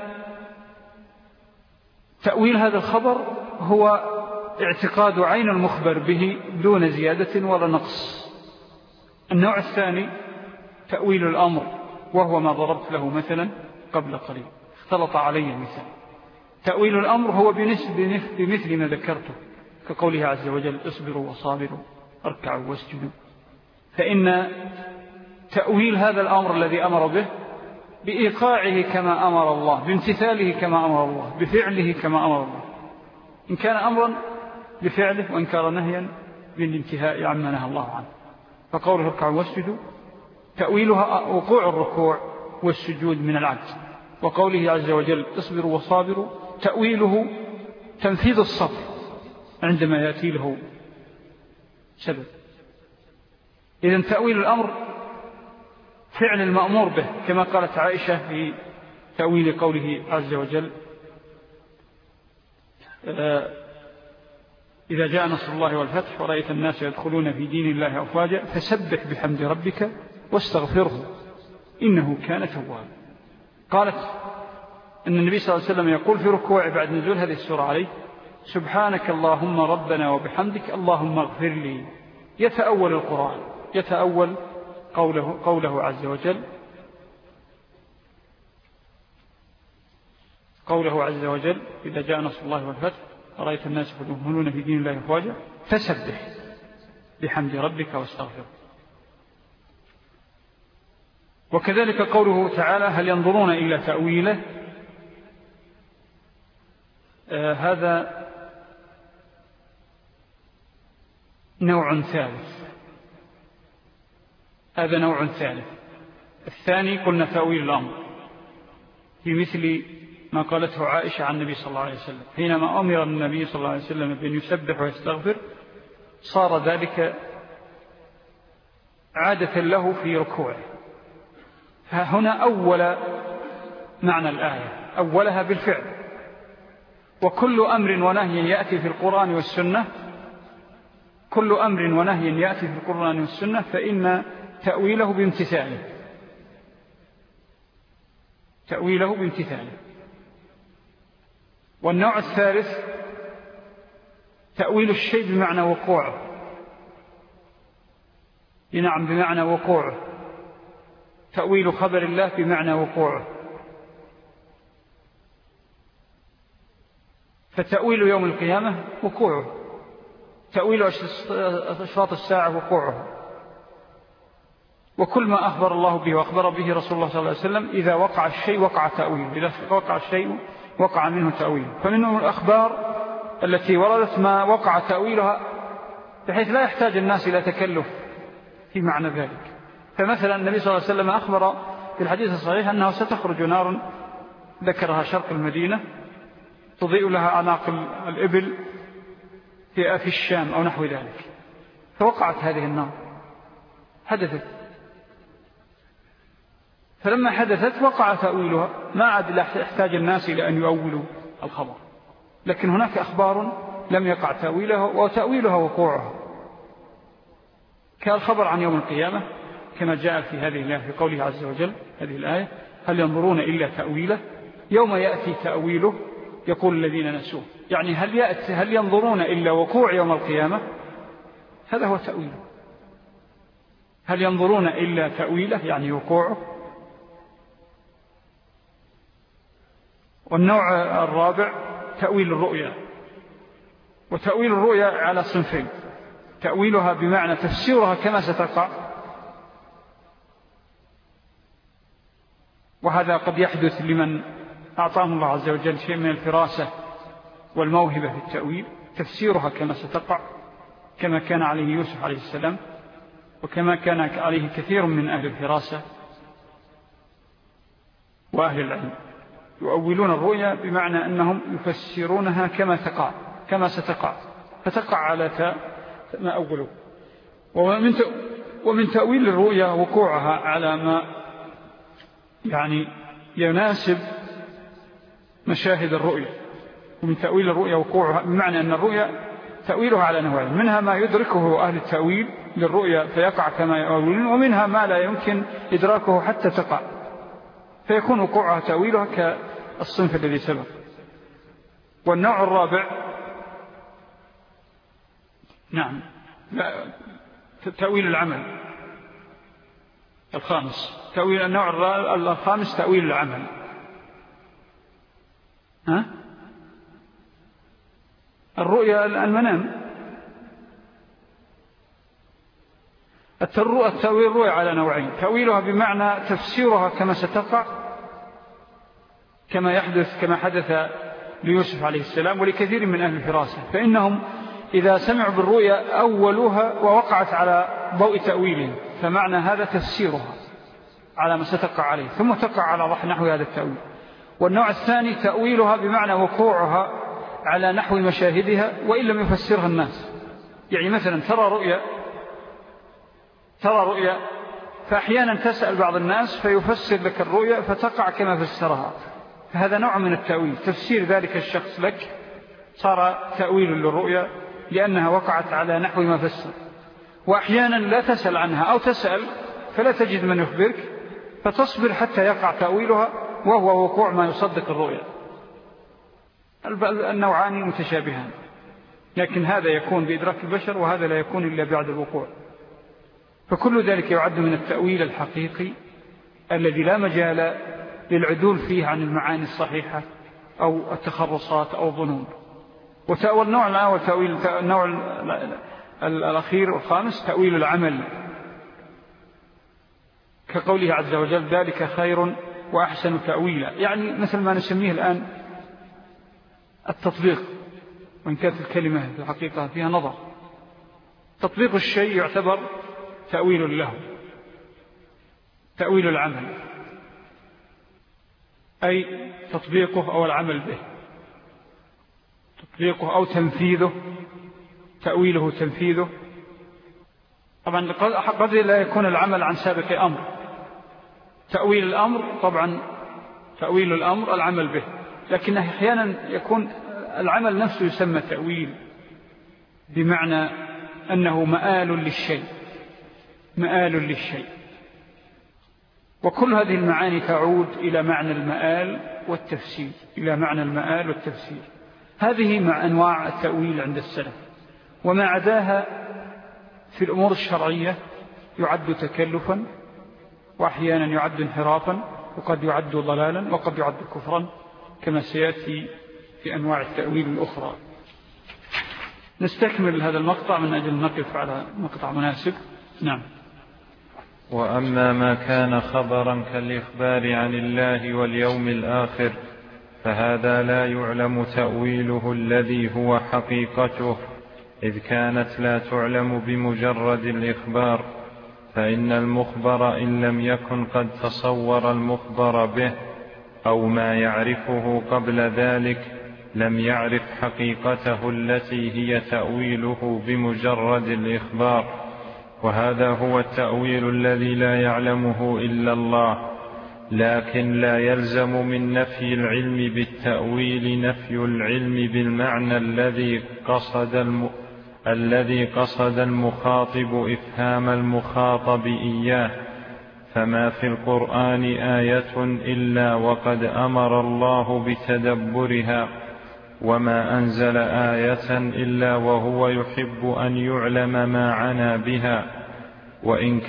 تأويل هذا الخبر هو اعتقاد عين المخبر به دون زيادة ولا نقص. النوع الثاني تأويل الأمر، وهو ما ضربت له مثلا قبل قليل، اختلط علي المثال. تأويل الأمر هو بمثل ما ذكرته، كقوله عز وجل اصبروا وصابروا اركعوا واسجدوا. فإن تأويل هذا الأمر الذي أمر به بإيقاعه كما أمر الله، بامتثاله كما أمر الله، بفعله كما أمر الله، إن كان أمرا بفعله، وإن كان نهيا بالانتهاء عما نهى الله عنه. فقوله اركعوا واسجدوا تأويلها وقوع الركوع والسجود من العبد. وقوله عز وجل اصبروا وصابروا تأويله تنفيذ الصبر عندما يأتي له سبب. إذن تأويل الأمر فعل المأمور به، كما قالت عائشة في تأويل قوله عز وجل إذا جاء نصر الله والفتح ورأيت الناس يدخلون في دين الله أفواجا فسبح بحمد ربك واستغفره إنه كان توابا. قالت أن النبي صلى الله عليه وسلم يقول في ركوع بعد نزول هذه السورة عليه: سبحانك اللهم ربنا وبحمدك اللهم اغفر لي. يتأول القرآن، يتأول قوله عز وجل، قوله عز وجل: إذا جاء نصر الله والفتح رأيت الناس يدخلون في دين الله أفواجا فسبح بحمد ربك واستغفره. وكذلك قوله تعالى: هل ينظرون إلا تأويله. هذا نوع ثالث، هذا نوع ثالث. الثاني قلنا تأويل الأمر في مثل ما قالته عائشة عن النبي صلى الله عليه وسلم حينما أمر النبي صلى الله عليه وسلم بأن يسبح ويستغفر صار ذلك عادة له في ركوعه. فهنا أول معنى الآية، أولها بالفعل. وكل أمر ونهي يأتي في القرآن والسنة، كل أمر ونهي يأتي في القرآن والسنة فإن تأويله بامتثاله، تأويله بامتثاله. والنوع الثالث تأويل الشيء بمعنى وقوعه، نعم بمعنى وقوعه، تأويل خبر الله بمعنى وقوعه. فتأويل يوم القيامة وقوعه، تأويل أشراط الساعة وقوعه. وكل ما أخبر الله به وأخبر به رسول الله صلى الله عليه وسلم إذا وقع الشيء وقع تأويل، إذا وقع الشيء وقع منه تأويل. فمنهم الأخبار التي وردت ما وقع تأويلها بحيث لا يحتاج الناس إلى تكلف في معنى ذلك. فمثلا النبي صلى الله عليه وسلم أخبر في الحديث الصحيح أنه ستخرج نار ذكرها شرق المدينة تضيء لها أعناق الإبل في الشام أو نحو ذلك. فوقعت هذه النار، حدثت. فلما حدثت وقع تأويلها، ما عاد يحتاج الناس إلى أن يؤولوا الخبر. لكن هناك أخبار لم يقع تأويلها وتأويلها وقوعها، كالخبر عن يوم القيامة كما جاء في هذه الآية في قوله عز وجل هذه الآية: هل ينظرون إلا تأويله يوم يأتي تأويله يقول الذين نسوه. يعني هل ينظرون إلا وقوع يوم القيامة؟ هذا هو تأويله. هل ينظرون إلا تأويله يعني وقوعه. والنوع الرابع تأويل الرؤيا. وتأويل الرؤيا على صنفين: تأويلها بمعنى تفسيرها كما ستقع، وهذا قد يحدث لمن أعطاهم الله عز وجل شيء من الفراسة والموهبة في التأويل، تفسيرها كما ستقع، كما كان عليه يوسف عليه السلام، وكما كان عليه كثير من أهل الفراسة وأهل العلم. يؤولون الرؤيا بمعنى أنهم يفسرونها كما تقع، كما ستقع، فتقع على ما أولوا. ومن تأويل الرؤيا وقوعها على ما يعني يناسب مشاهد الرؤيا. ومن تأويل الرؤيا وقوعها بمعنى أن الرؤيا تأويلها على نوعين: منها ما يدركه أهل التأويل للرؤيا فيقع كما يؤولون، ومنها ما لا يمكن إدراكه حتى تقع فيكون وقوعها تأويلها كالصنف الذي سبق. والنوع الرابع نعم تأويل العمل الخامس. تأويل النوع الخامس تأويل العمل. الرؤيا المنام. التأويل الرؤيا على نوعين: تأويلها بمعنى تفسيرها كما ستقع، كما حدث ليوسف عليه السلام ولكثير من أهل الفراسة، فإنهم إذا سمعوا بالرؤيا أولوها ووقعت على ضوء تأويلهم، فمعنى هذا تفسيرها على ما ستقع عليه ثم تقع على نحو هذا التأويل. والنوع الثاني تأويلها بمعنى وقوعها على نحو مشاهدها وإن لم يفسرها الناس. يعني مثلا ترى رؤيا فأحيانا تسأل بعض الناس فيفسر لك الرؤيا فتقع كما فسرها، فهذا نوع من التأويل. تفسير ذلك الشخص لك صار تأويل للرؤيا لأنها وقعت على نحو ما فسر. وأحيانا لا تسأل عنها أو تسأل فلا تجد من يخبرك فتصبر حتى يقع تأويلها وهو وقوع ما يصدق الرؤيا. النوعان متشابهان، لكن هذا يكون بإدراك البشر وهذا لا يكون إلا بعد الوقوع. فكل ذلك يعد من التأويل الحقيقي الذي لا مجال للعدول فيه عن المعاني الصحيحة أو التخرصات أو الظنون. النوع الأول النوع الأخير والخامس تأويل العمل، كقوله عز وجل ذلك خير وأحسن تأويلا، يعني مثل ما نسميه الآن التطبيق، وإن كانت الكلمة في الحقيقة فيها نظر. تطبيق الشيء يعتبر تأويل له، تأويل العمل أي تطبيقه أو العمل به، تطبيقه أو تنفيذه، تأويله تنفيذه. طبعا قد لا يكون العمل عن سابق أمر. تأويل الأمر طبعا تأويل الأمر العمل به، لكن أحيانا يكون العمل نفسه يسمى تأويل، بمعنى أنه مآل للشيء، مآل للشيء. وكل هذه المعاني تعود إلى معنى المآل والتفسير، إلى معنى المآل والتفسير. هذه مع أنواع التأويل عند السلف، وما عداها في الأمور الشرعية يعد تكلفا، وأحيانا يعد انحرافا، وقد يعد ضلالا، وقد يعد كفرا، كما سيأتي في أنواع التأويل الأخرى. نستكمل هذا المقطع من أجل نقف على مقطع مناسب. نعم. وأما ما كان خبرا كالإخبار عن الله واليوم الآخر فهذا لا يعلم تأويله الذي هو حقيقته، إذ كانت لا تعلم بمجرد الإخبار، فإن المخبر إن لم يكن قد تصور المخبر به أو ما يعرفه قبل ذلك لم يعرف حقيقته التي هي تأويله بمجرد الإخبار، وهذا هو التأويل الذي لا يعلمه إلا الله. لكن لا يلزم من نفي العلم بالتأويل نفي العلم بالمعنى الذي قصد المخاطب إفهام المخاطب إياه. فما في القرآن آية إلا وقد أمر الله بتدبرها، وما أنزل آية إلا وهو يحب أن يعلم ما عنى بها، وإن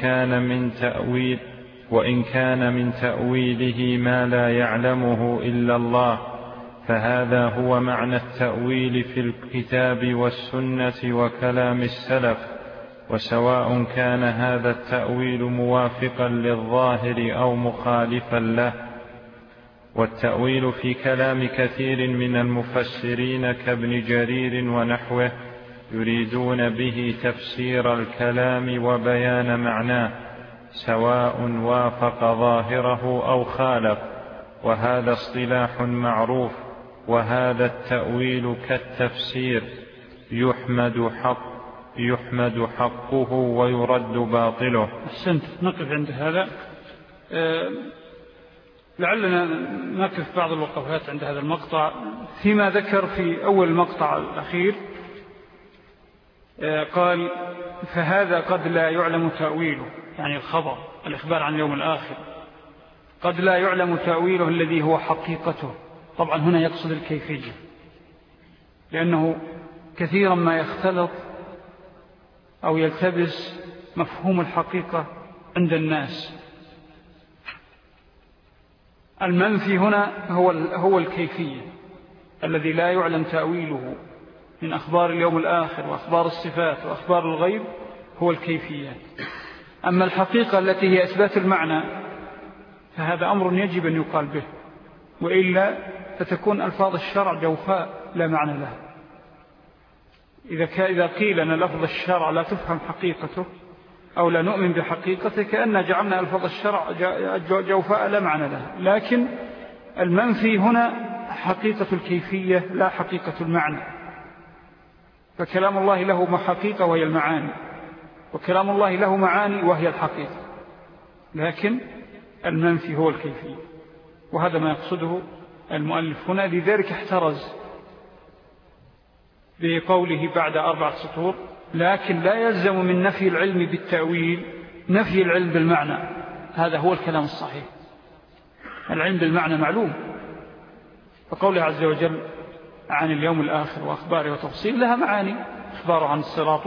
كان من تأويله ما لا يعلمه إلا الله، فهذا هو معنى التأويل في الكتاب والسنة وكلام السلف، وسواء كان هذا التأويل موافقا للظاهر أو مخالفا له. والتأويل في كلام كثير من المفسرين كابن جرير ونحوه يريدون به تفسير الكلام وبيان معناه، سواء وافق ظاهره أو خالف، وهذا اصطلاح معروف. وهذا التأويل كالتفسير يحمد حقه ويرد باطله. أحسنت. نقف عند هذا. لعلنا نقف بعض الوقفات عند هذا المقطع فيما ذكر في أول المقطع الأخير. قال فهذا قد لا يعلم تأويله، يعني الخبر الإخبار عن اليوم الآخر قد لا يعلم تأويله الذي هو حقيقته. طبعا هنا يقصد الكيفية، لأنه كثيرا ما يختلط أو يلتبس مفهوم الحقيقة عند الناس. المنفي هنا هو الكيفية الذي لا يعلم تأويله من أخبار اليوم الآخر وأخبار الصفات وأخبار الغيب، هو الكيفيات. أما الحقيقة التي هي إثبات المعنى فهذا أمر يجب أن يقال به، وإلا فتكون ألفاظ الشرع جوفاء لا معنى لها. إذا قيل أن لفظ الشرع لا تفهم حقيقته أو لا نؤمن بحقيقته كأن جعلنا ألفاظ الشرع جوفاء لا معنى لها. لكن المنفي هنا حقيقة الكيفية لا حقيقة المعنى. فكلام الله له حقيقة وهي المعاني، وكلام الله له معاني وهي الحقيقة، لكن المنفي هو الكيفية. وهذا ما يقصده المؤلف هنا. لذلك احترز بقوله بعد 4 سطور: لكن لا يلزم من نفي العلم بالتأويل نفي العلم بالمعنى. هذا هو الكلام الصحيح. العلم بالمعنى معلوم، فقوله عز وجل عن اليوم الآخر وأخباره وتفصيل لها معاني، إخباره عن الصراط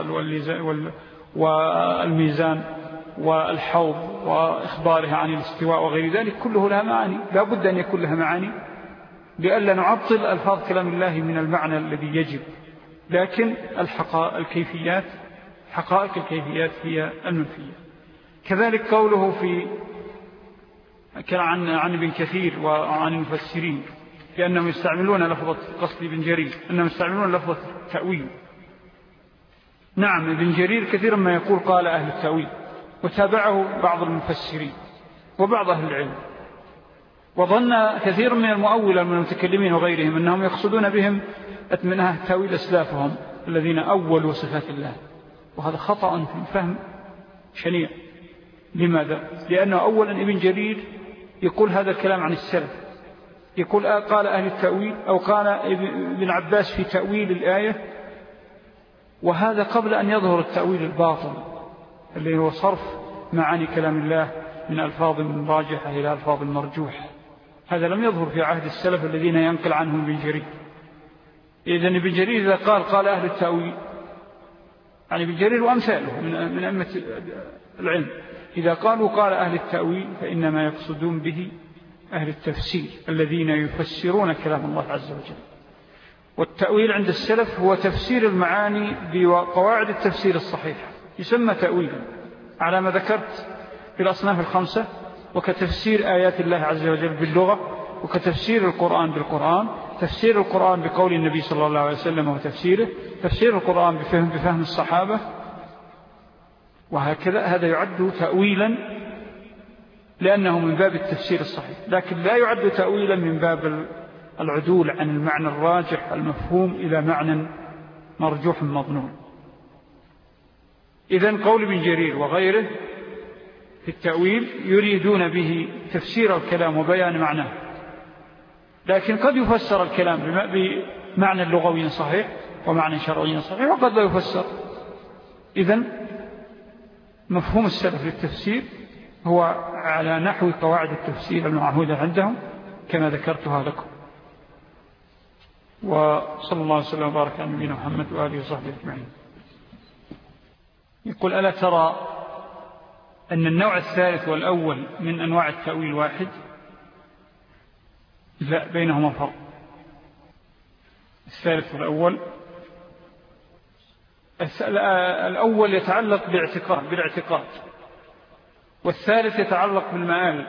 والميزان والحوض، وإخباره عن الاستواء وغير ذلك، كله لها معاني، لا بد أن يكون لها معاني لئلا نعطل ألفاظ كلام الله من المعنى الذي يجب. لكن حقائق الكيفيات هي المنفية. كذلك قوله كان عن ابن كثير وعن المفسرين لأنهم يستعملون لفظة قصد ابن جرير، أنهم يستعملون لفظة تأويل. نعم، ابن جرير كثيرا ما يقول قال أهل التأويل، وتابعه بعض المفسرين وبعض أهل العلم، وظن كثير من المؤولة من المتكلمين وغيرهم أنهم يقصدون بهم منها تأويل أسلافهم الذين أولوا صفات الله، وهذا خطأ في الفهم شنيع. لماذا؟ لأنه أولا ابن جرير يقول هذا الكلام عن السلف، يقول قال أهل التأويل أو قال ابن عباس في تأويل الآية، وهذا قبل أن يظهر التأويل الباطل اللي هو صرف معاني كلام الله من ألفاظ راجحة إلى ألفاظ مرجوحة. هذا لم يظهر في عهد السلف الذين ينقل عنهم ابن جرير. إذن ابن جرير إذا قال أهل التأويل، يعني ابن جرير وأمثاله من أئمة العلم، إذا قال أهل التأويل فإنما يقصدون به أهل التفسير الذين يفسرون كلام الله عز وجل. والتأويل عند السلف هو تفسير المعاني بقواعد التفسير الصحيحة، يسمى تأويلا على ما ذكرت في الأصناف الخمسة، وكتفسير آيات الله عز وجل باللغة، وكتفسير القرآن بالقرآن، تفسير القرآن بقول النبي صلى الله عليه وسلم وتفسيره، تفسير القرآن بفهم الصحابة، وهكذا. هذا يعد تأويلا لأنه من باب التفسير الصحيح، لكن لا يعد تأويلا من باب العدول عن المعنى الراجح المفهوم إلى معنى مرجوح مظنون. إذن قول ابن جرير وغيره في التأويل يريدون به تفسير الكلام وبيان معناه، لكن قد يفسر الكلام بمعنى لغوي صحيح ومعنى شرعي صحيح، وقد لا يفسر. إذن مفهوم السلف للتفسير هو على نحو قواعد التفسير المعهودة عندهم كما ذكرتها لكم. وصلى الله وسلم وبارك على نبينا محمد وآله وصحبه أجمعين. يقول ألا ترى أن النوع الثالث والأول من أنواع التأويل واحد؟ لا، بينهما فرق. الثالث والأول، الأول يتعلق بالاعتقاد، والثالث يتعلق بالمآل.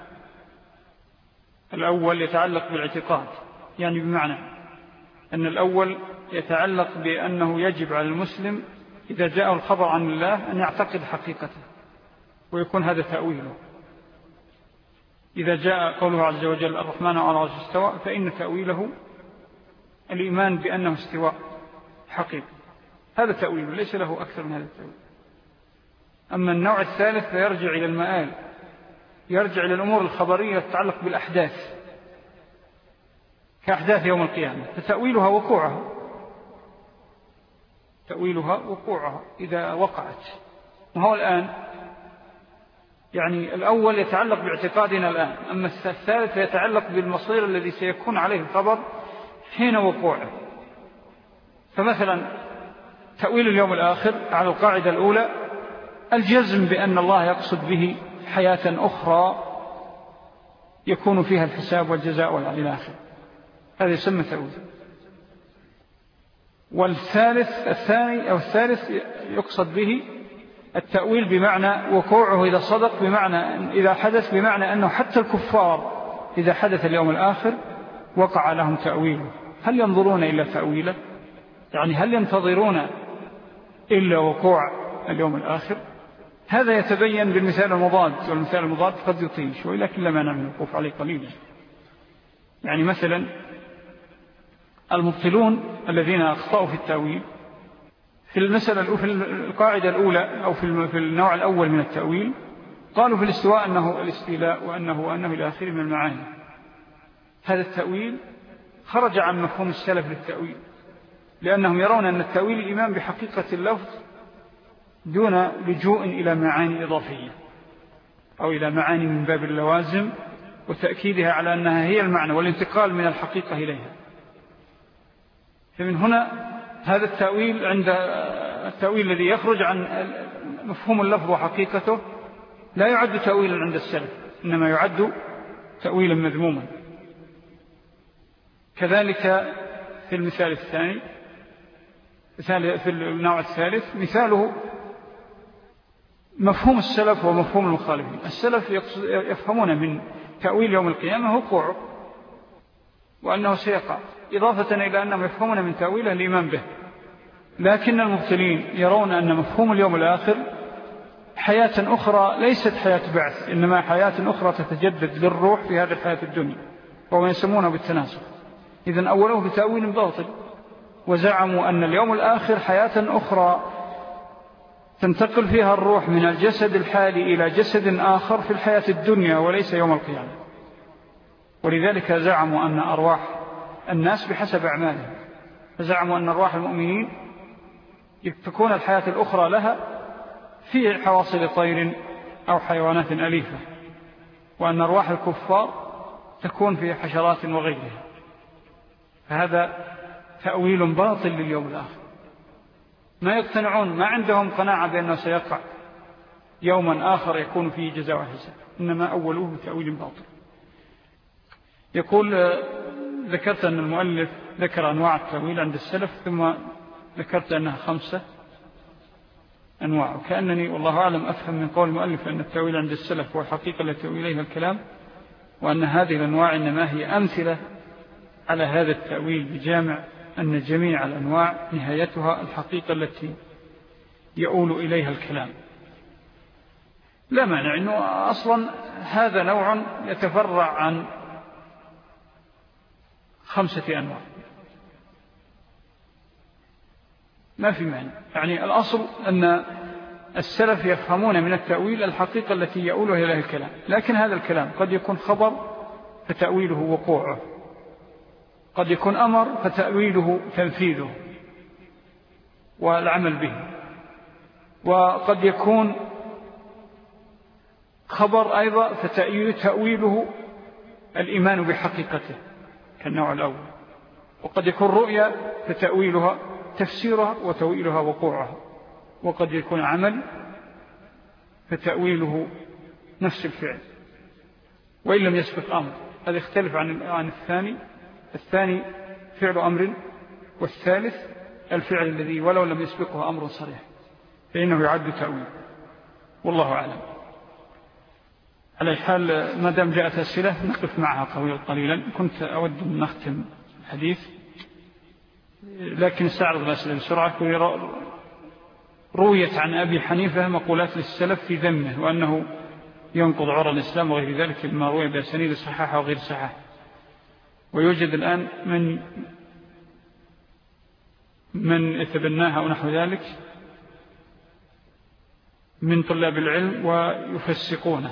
الأول يتعلق بالاعتقاد، يعني بمعنى أن الأول يتعلق بأنه يجب على المسلم إذا جاء الخبر عن الله أن يعتقد حقيقته، ويكون هذا تأويله. إذا جاء قوله عز وجل الرحمن على العرش استوى، فإن تأويله الإيمان بأنه استواء حقيقي، هذا تأويله، ليس له أكثر من هذا التأويل. أما النوع الثالث فيرجع إلى المآل، يرجع إلى الأمور الخبرية تتعلق بالأحداث كأحداث يوم القيامة، فتأويلها وقوعها إذا وقعت. وهو الآن يعني الأول يتعلق باعتقادنا الآن، أما الثالث يتعلق بالمصير الذي سيكون عليه الخبر حين وقوعه. فمثلا تأويل اليوم الآخر على القاعدة الأولى الجزم بأن الله يقصد به حياة أخرى يكون فيها الحساب والجزاء والإلى آخره، هذا يسمى تأويل. والثالث يقصد به التأويل بمعنى وقوعه إذا صدق، بمعنى إذا حدث، بمعنى أنه حتى الكفار إذا حدث اليوم الآخر وقع لهم تأويله. هل ينظرون إلى تأويله؟ يعني هل ينتظرون إلا وقوع اليوم الآخر؟ هذا يتبين بالمثال المضاد، والمثال المضاد قد يطيل شوي لكن لما نعمل الوقوف عليه قليلا. يعني مثلا المبطلون الذين أخطأوا في التأويل في المسألة في القاعدة الأولى أو في النوع الأول من التأويل قالوا في الاستواء أنه الاستيلاء وأنه إلى آخره من المعاني. هذا التأويل خرج عن مفهوم السلف للتأويل، لأنهم يرون أن التأويل الإيمان بحقيقة اللفظ دون لجوء إلى معاني إضافية. أو إلى معاني من باب اللوازم وتأكيدها على أنها هي المعنى والانتقال من الحقيقة إليها. فمن هنا هذا التأويل عند التأويل الذي يخرج عن مفهوم اللفظ وحقيقته لا يعد تأويلا عند السلف، إنما يعد تأويلا مذموما. كذلك في المثال الثاني، في النوع الثالث مثاله مفهوم السلف ومفهوم المخالفين. السلف يفهمون من تأويل يوم القيامة وقوعه وأنه سيقع، إضافة إلى أنهم يفهمون من تأويله الإيمان به. لكن المبطلين يرون أن مفهوم اليوم الآخر حياة أخرى ليست حياة بعث، إنما حياة أخرى تتجدد للروح في هذه الحياة الدنيا، وهو يسمونه بالتناسخ. إذن أولوه بتأويل باطل، وزعموا أن اليوم الآخر حياة أخرى تنتقل فيها الروح من الجسد الحالي إلى جسد آخر في الحياة الدنيا وليس يوم القيامة. ولذلك زعموا أن أرواح الناس بحسب أعمالهم، فزعموا أن أرواح المؤمنين تكون الحياة الأخرى لها في حواصل طير أو حيوانات أليفة، وأن أرواح الكفار تكون في حشرات وغيرها. فهذا تأويل باطل لليوم الآخر، ما يقتنعون، ما عندهم قناعة بأنه سيقع يوما آخر يكون فيه جزاء وحساب، إنما أولوه بتأويل باطل. يقول ذكرت أن المؤلف ذكر أنواع التأويل عند السلف، ثم ذكرت أنها 5 أنواع، وكأنني والله أعلم أفهم من قول المؤلف أن التأويل عند السلف هو الحقيقة التي إليها الكلام، وأن هذه الأنواع إنما هي أمثلة على هذا التأويل، بجامع أن جميع الأنواع نهايتها الحقيقة التي يؤول إليها الكلام. لا مانع أنه أصلا هذا نوع يتفرع عن 5 أنواع، ما في معنى. يعني الأصل أن السلف يفهمون من التأويل الحقيقة التي يؤول إليها الكلام، لكن هذا الكلام قد يكون خبر فتأويله وقوعه، قد يكون أمر فتأويله تنفيذه والعمل به، وقد يكون خبر أيضا فتأويله الإيمان بحقيقته كالنوع الأول، وقد يكون رؤيا فتأويلها تفسيرها وتأويلها وقوعها، وقد يكون عمل فتأويله نفس الفعل وإن لم يسبق أمر. هذا يختلف عن الثاني فعل أمر، والثالث الفعل الذي ولو لم يسبقه أمر صريح فإنه يعد تأويل، والله أعلم. على حال ما دام جاءت أسئلة نقف معها قليلا. كنت أود أن نختم الحديث لكن استعرض الأسئلة بسرعة. رويت عن أبي حنيفة مقولات للسلف في ذمه وأنه ينقض عرى الإسلام وغير ذلك ما روي بأسانيد صحاحة وغير صحاحة، ويوجد الآن من يتبناها ونحو ذلك من طلاب العلم ويفسقونه.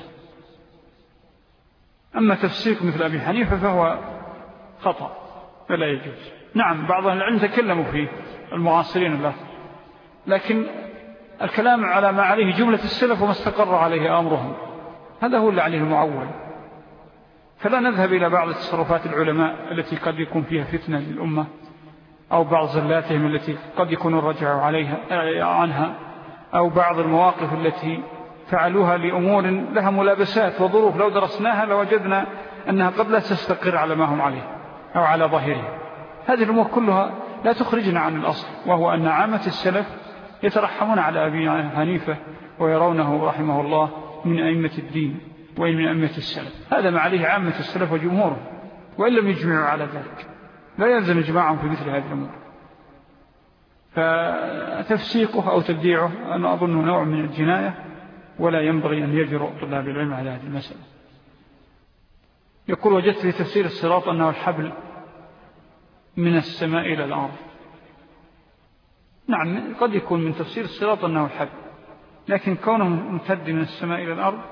أما تفسيق مثل أبي حنيفة فهو خطأ فلا يجوز. نعم بعض العلم تكلموا فيه المعاصرين له، لكن الكلام على ما عليه جملة السلف وما استقر عليه أمرهم، هذا هو اللي عليه المعول. فلا نذهب إلى بعض تصرفات العلماء التي قد يكون فيها فتنة للأمة، أو بعض زلاتهم التي قد يكونوا رجعوا عنها، أو بعض المواقف التي فعلوها لأمور لها ملابسات وظروف لو درسناها لوجدنا أنها قد لا تستقر على ما هم عليه أو على ظاهره. هذه الأمور كلها لا تخرجنا عن الأصل، وهو أن عامة السلف يترحمون على أبي حنيفة ويرونه رحمه الله من أئمة الدين وإن من أئمة السلف. هذا ما عليه عامة السلف وجمهورهم، وإن لم يجمعوا على ذلك لا يلزم إجماعهم في مثل هذه الأمور. فتفسيقه أو تبديعه أنا أظن نوع من الجناية، ولا ينبغي أن يجرؤ طلاب العلم على هذه المسألة. يقول وجدت في تفسير الصراط أنه الحبل من السماء إلى الأرض. نعم قد يكون من تفسير الصراط أنه الحبل، لكن كونه ممتد من السماء إلى الأرض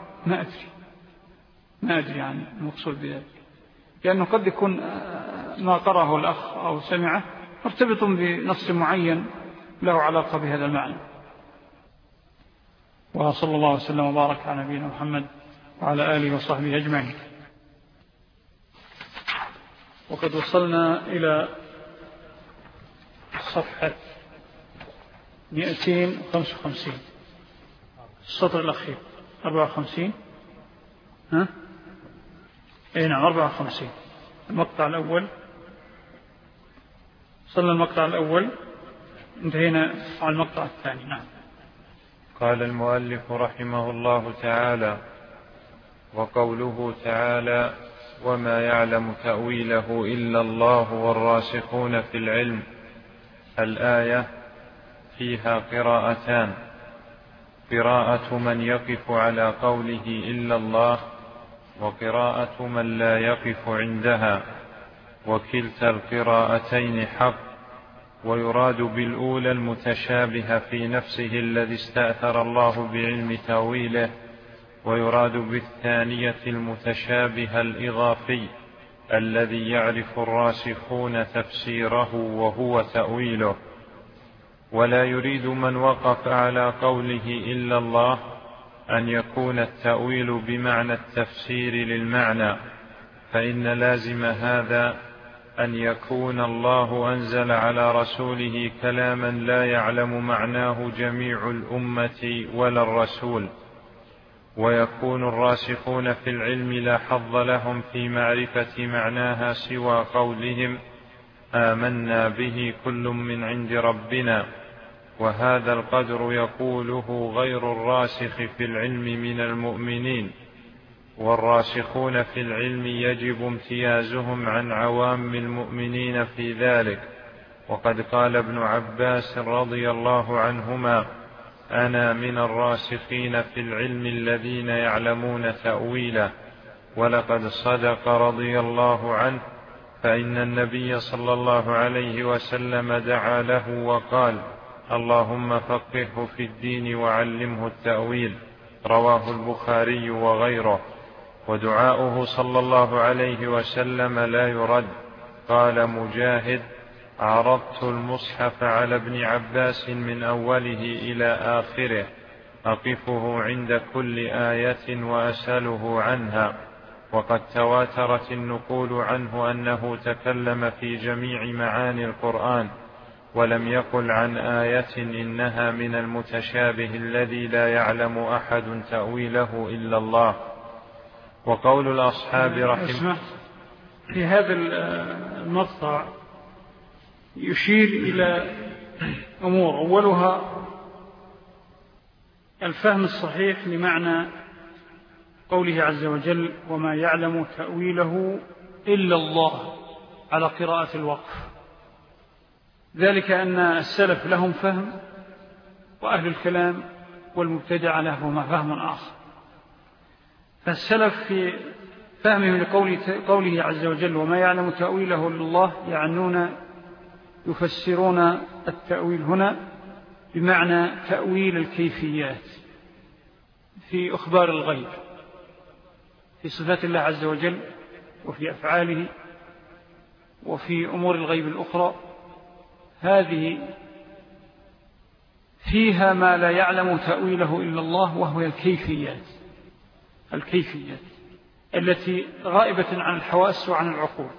ما أدري يعني المقصود بذلك، لأنه قد يكون ما قرأه الأخ أو سمعه مرتبط بنص معين له علاقة بهذا المعنى. وصلى الله وسلم وبارك على نبينا محمد وعلى آله وصحبه أجمعين. وقد وصلنا إلى صفحة 255 السطر الأخير 54. نعم 54 المقطع الأول. وصلنا المقطع الأول انتهينا على المقطع الثاني. نعم. قال المؤلف رحمه الله تعالى: وقوله تعالى: وما يعلم تأويله إلا الله والراسخون في العلم. الآية فيها قراءتان: قراءة من يقف على قوله إلا الله، وقراءة من لا يقف عندها، وكلتا القراءتين حق. ويراد بالأولى المتشابه في نفسه الذي استأثر الله بعلم تأويله، ويراد بالثانية المتشابه الإضافي الذي يعرف الراسخون تفسيره وهو تأويله. ولا يريد من وقف على قوله إلا الله أن يكون التأويل بمعنى التفسير للمعنى، فإن لازم هذا أن يكون الله أنزل على رسوله كلاما لا يعلم معناه جميع الأمة ولا الرسول، ويكون الراسخون في العلم لا حظ لهم في معرفة معناها سوى قولهم آمنا به كل من عند ربنا، وهذا القدر يقوله غير الراسخ في العلم من المؤمنين. والراسخون في العلم يجب امتيازهم عن عوام المؤمنين في ذلك. وقد قال ابن عباس رضي الله عنهما: أنا من الراسخين في العلم الذين يعلمون تأويله. ولقد صدق رضي الله عنه، فإن النبي صلى الله عليه وسلم دعا له وقال: اللهم فقهه في الدين وعلمه التأويل. رواه البخاري وغيره. ودعاؤه صلى الله عليه وسلم لا يرد. قال مجاهد: عرضت المصحف على ابن عباس من أوله إلى آخره، أقفه عند كل آية وأسأله عنها. وقد تواترت النقول عنه أنه تكلم في جميع معاني القرآن، ولم يقل عن آية إنها من المتشابه الذي لا يعلم أحد تأويله إلا الله. وقول الأصحاب رحمه في هذا المقطع يشير إلى أمور، أولها الفهم الصحيح لمعنى قوله عز وجل: وما يعلم تأويله إلا الله، على قراءة الوقف. ذلك أن السلف لهم فهم، وأهل الكلام والمبتدع لهم فهم آخر. فالسلف في فهمهم لقوله عز وجل وما يعلم تأويله إلا الله يعنون يفسرون التأويل هنا بمعنى تأويل الكيفيات في أخبار الغيب، في صفات الله عز وجل وفي أفعاله وفي أمور الغيب الأخرى. هذه فيها ما لا يعلم تأويله إلا الله، وهو الكيفيات التي غائبة عن الحواس وعن العقول.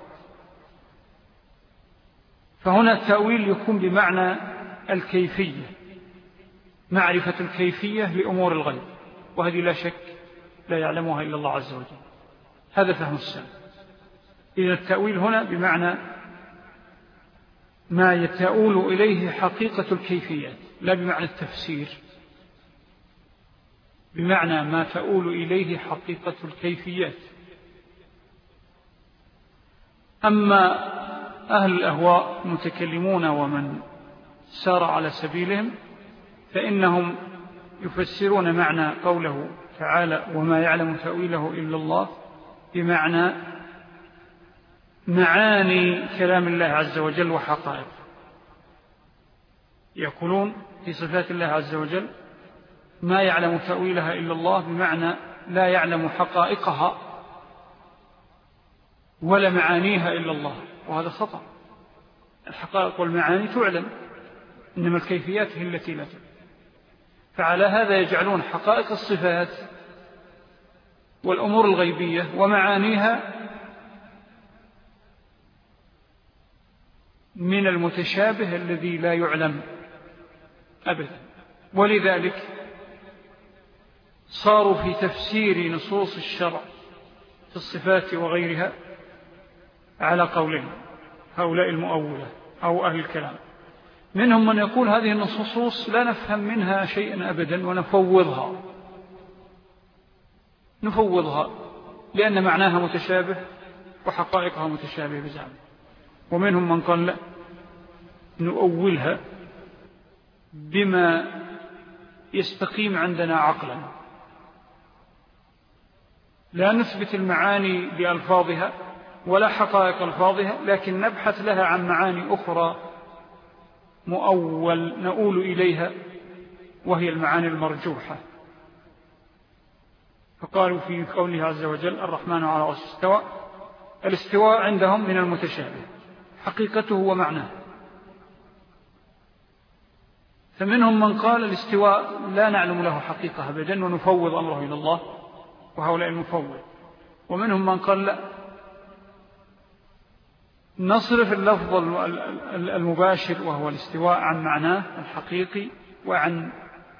فهنا التأويل يكون بمعنى الكيفية، معرفة الكيفية لأمور الغيب، وهذه لا شك لا يعلمها إلا الله عز وجل. هذا فهم السلف. إذن التأويل هنا بمعنى ما يتأول إليه حقيقة الكيفيات، لا بمعنى التفسير، بمعنى ما تؤول إليه حقيقة الكيفيات. أما أهل الأهواء المتكلمون ومن سار على سبيلهم فإنهم يفسرون معنى قوله تعالى وما يعلم تأويله إلا الله بمعنى معاني كلام الله عز وجل وحقائق. يقولون في صفات الله عز وجل ما يعلم تأويلها إلا الله بمعنى لا يعلم حقائقها ولا معانيها إلا الله، وهذا خطأ. الحقائق والمعاني تعلم، إنما الكيفيات هي التي لا تعلم. فعلى هذا يجعلون حقائق الصفات والأمور الغيبية ومعانيها من المتشابه الذي لا يعلم أبدا. ولذلك صاروا في تفسير نصوص الشرع في الصفات وغيرها على قولين هؤلاء المؤولة أو أهل الكلام. منهم من يقول هذه النصوص لا نفهم منها شيئا أبدا ونفوضها لأن معناها متشابه وحقائقها متشابه بزعمه. ومنهم من قال لا، نؤولها بما يستقيم عندنا عقلا، لا نثبت المعاني بألفاظها ولا حقائق ألفاظها، لكن نبحث لها عن معاني أخرى نؤول إليها وهي المعاني المرجوحة. فقالوا في قوله عز وجل الرحمن على العرش استوى، الاستواء عندهم من المتشابه حقيقته ومعناه. فمنهم من قال الاستواء لا نعلم له حقيقة أبدا ونفوض أمره إلى الله، وهؤلاء المفوض. ومنهم من قال لا، نصرف اللفظ المباشر وهو الاستواء عن معناه الحقيقي وعن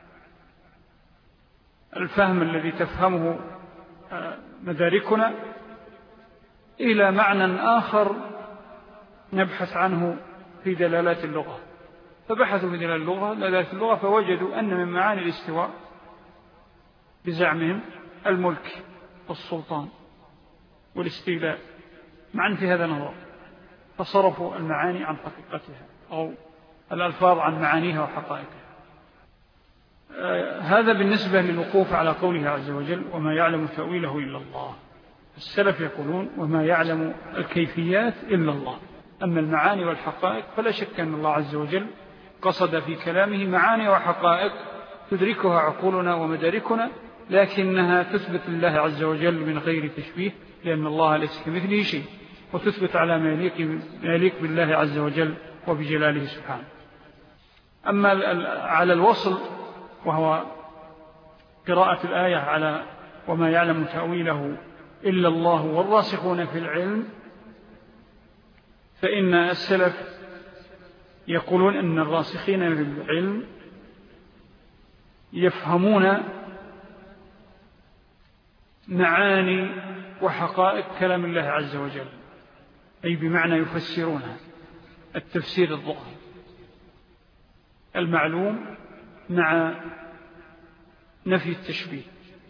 الفهم الذي تفهمه مداركنا إلى معنى آخر نبحث عنه في دلالات اللغة. فبحثوا في دلالات اللغة فوجدوا أن من معاني الاستواء بزعمهم الملك والسلطان والاستيلاء معا في هذا النظر، فصرفوا المعاني عن حقيقتها أو الألفاظ عن معانيها وحقائقها. هذا بالنسبة للوقوف على قوله عز وجل وما يعلم تأويله إلا الله. السلف يقولون وما يعلم الكيفيات إلا الله، أما المعاني والحقائق فلا شك أن الله عز وجل قصد في كلامه معاني وحقائق تدركها عقولنا ومداركنا، لكنها تثبت لله عز وجل من غير تشبيه، لأن الله ليس كمثله شيء، وتثبت على ما يليق بالله عز وجل وبجلاله سبحانه. أما على الوصل وهو قراءة الآية على وما يعلم تأويله إلا الله والراسخون في العلم، فإن السلف يقولون أن الراسخين في العلم يفهمون معاني وحقائق كلام الله عز وجل، أي بمعنى يفسرونها التفسير الظاهر المعلوم مع نفي التشبيه.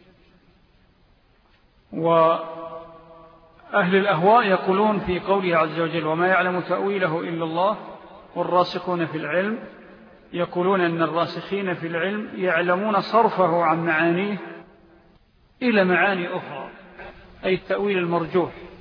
وأهل الأهواء يقولون في قوله عز وجل وما يعلم تأويله إلا الله والراسخون في العلم، يقولون أن الراسخين في العلم يعلمون صرفه عن معانيه إلى معاني أخرى، أي التأويل المرجوح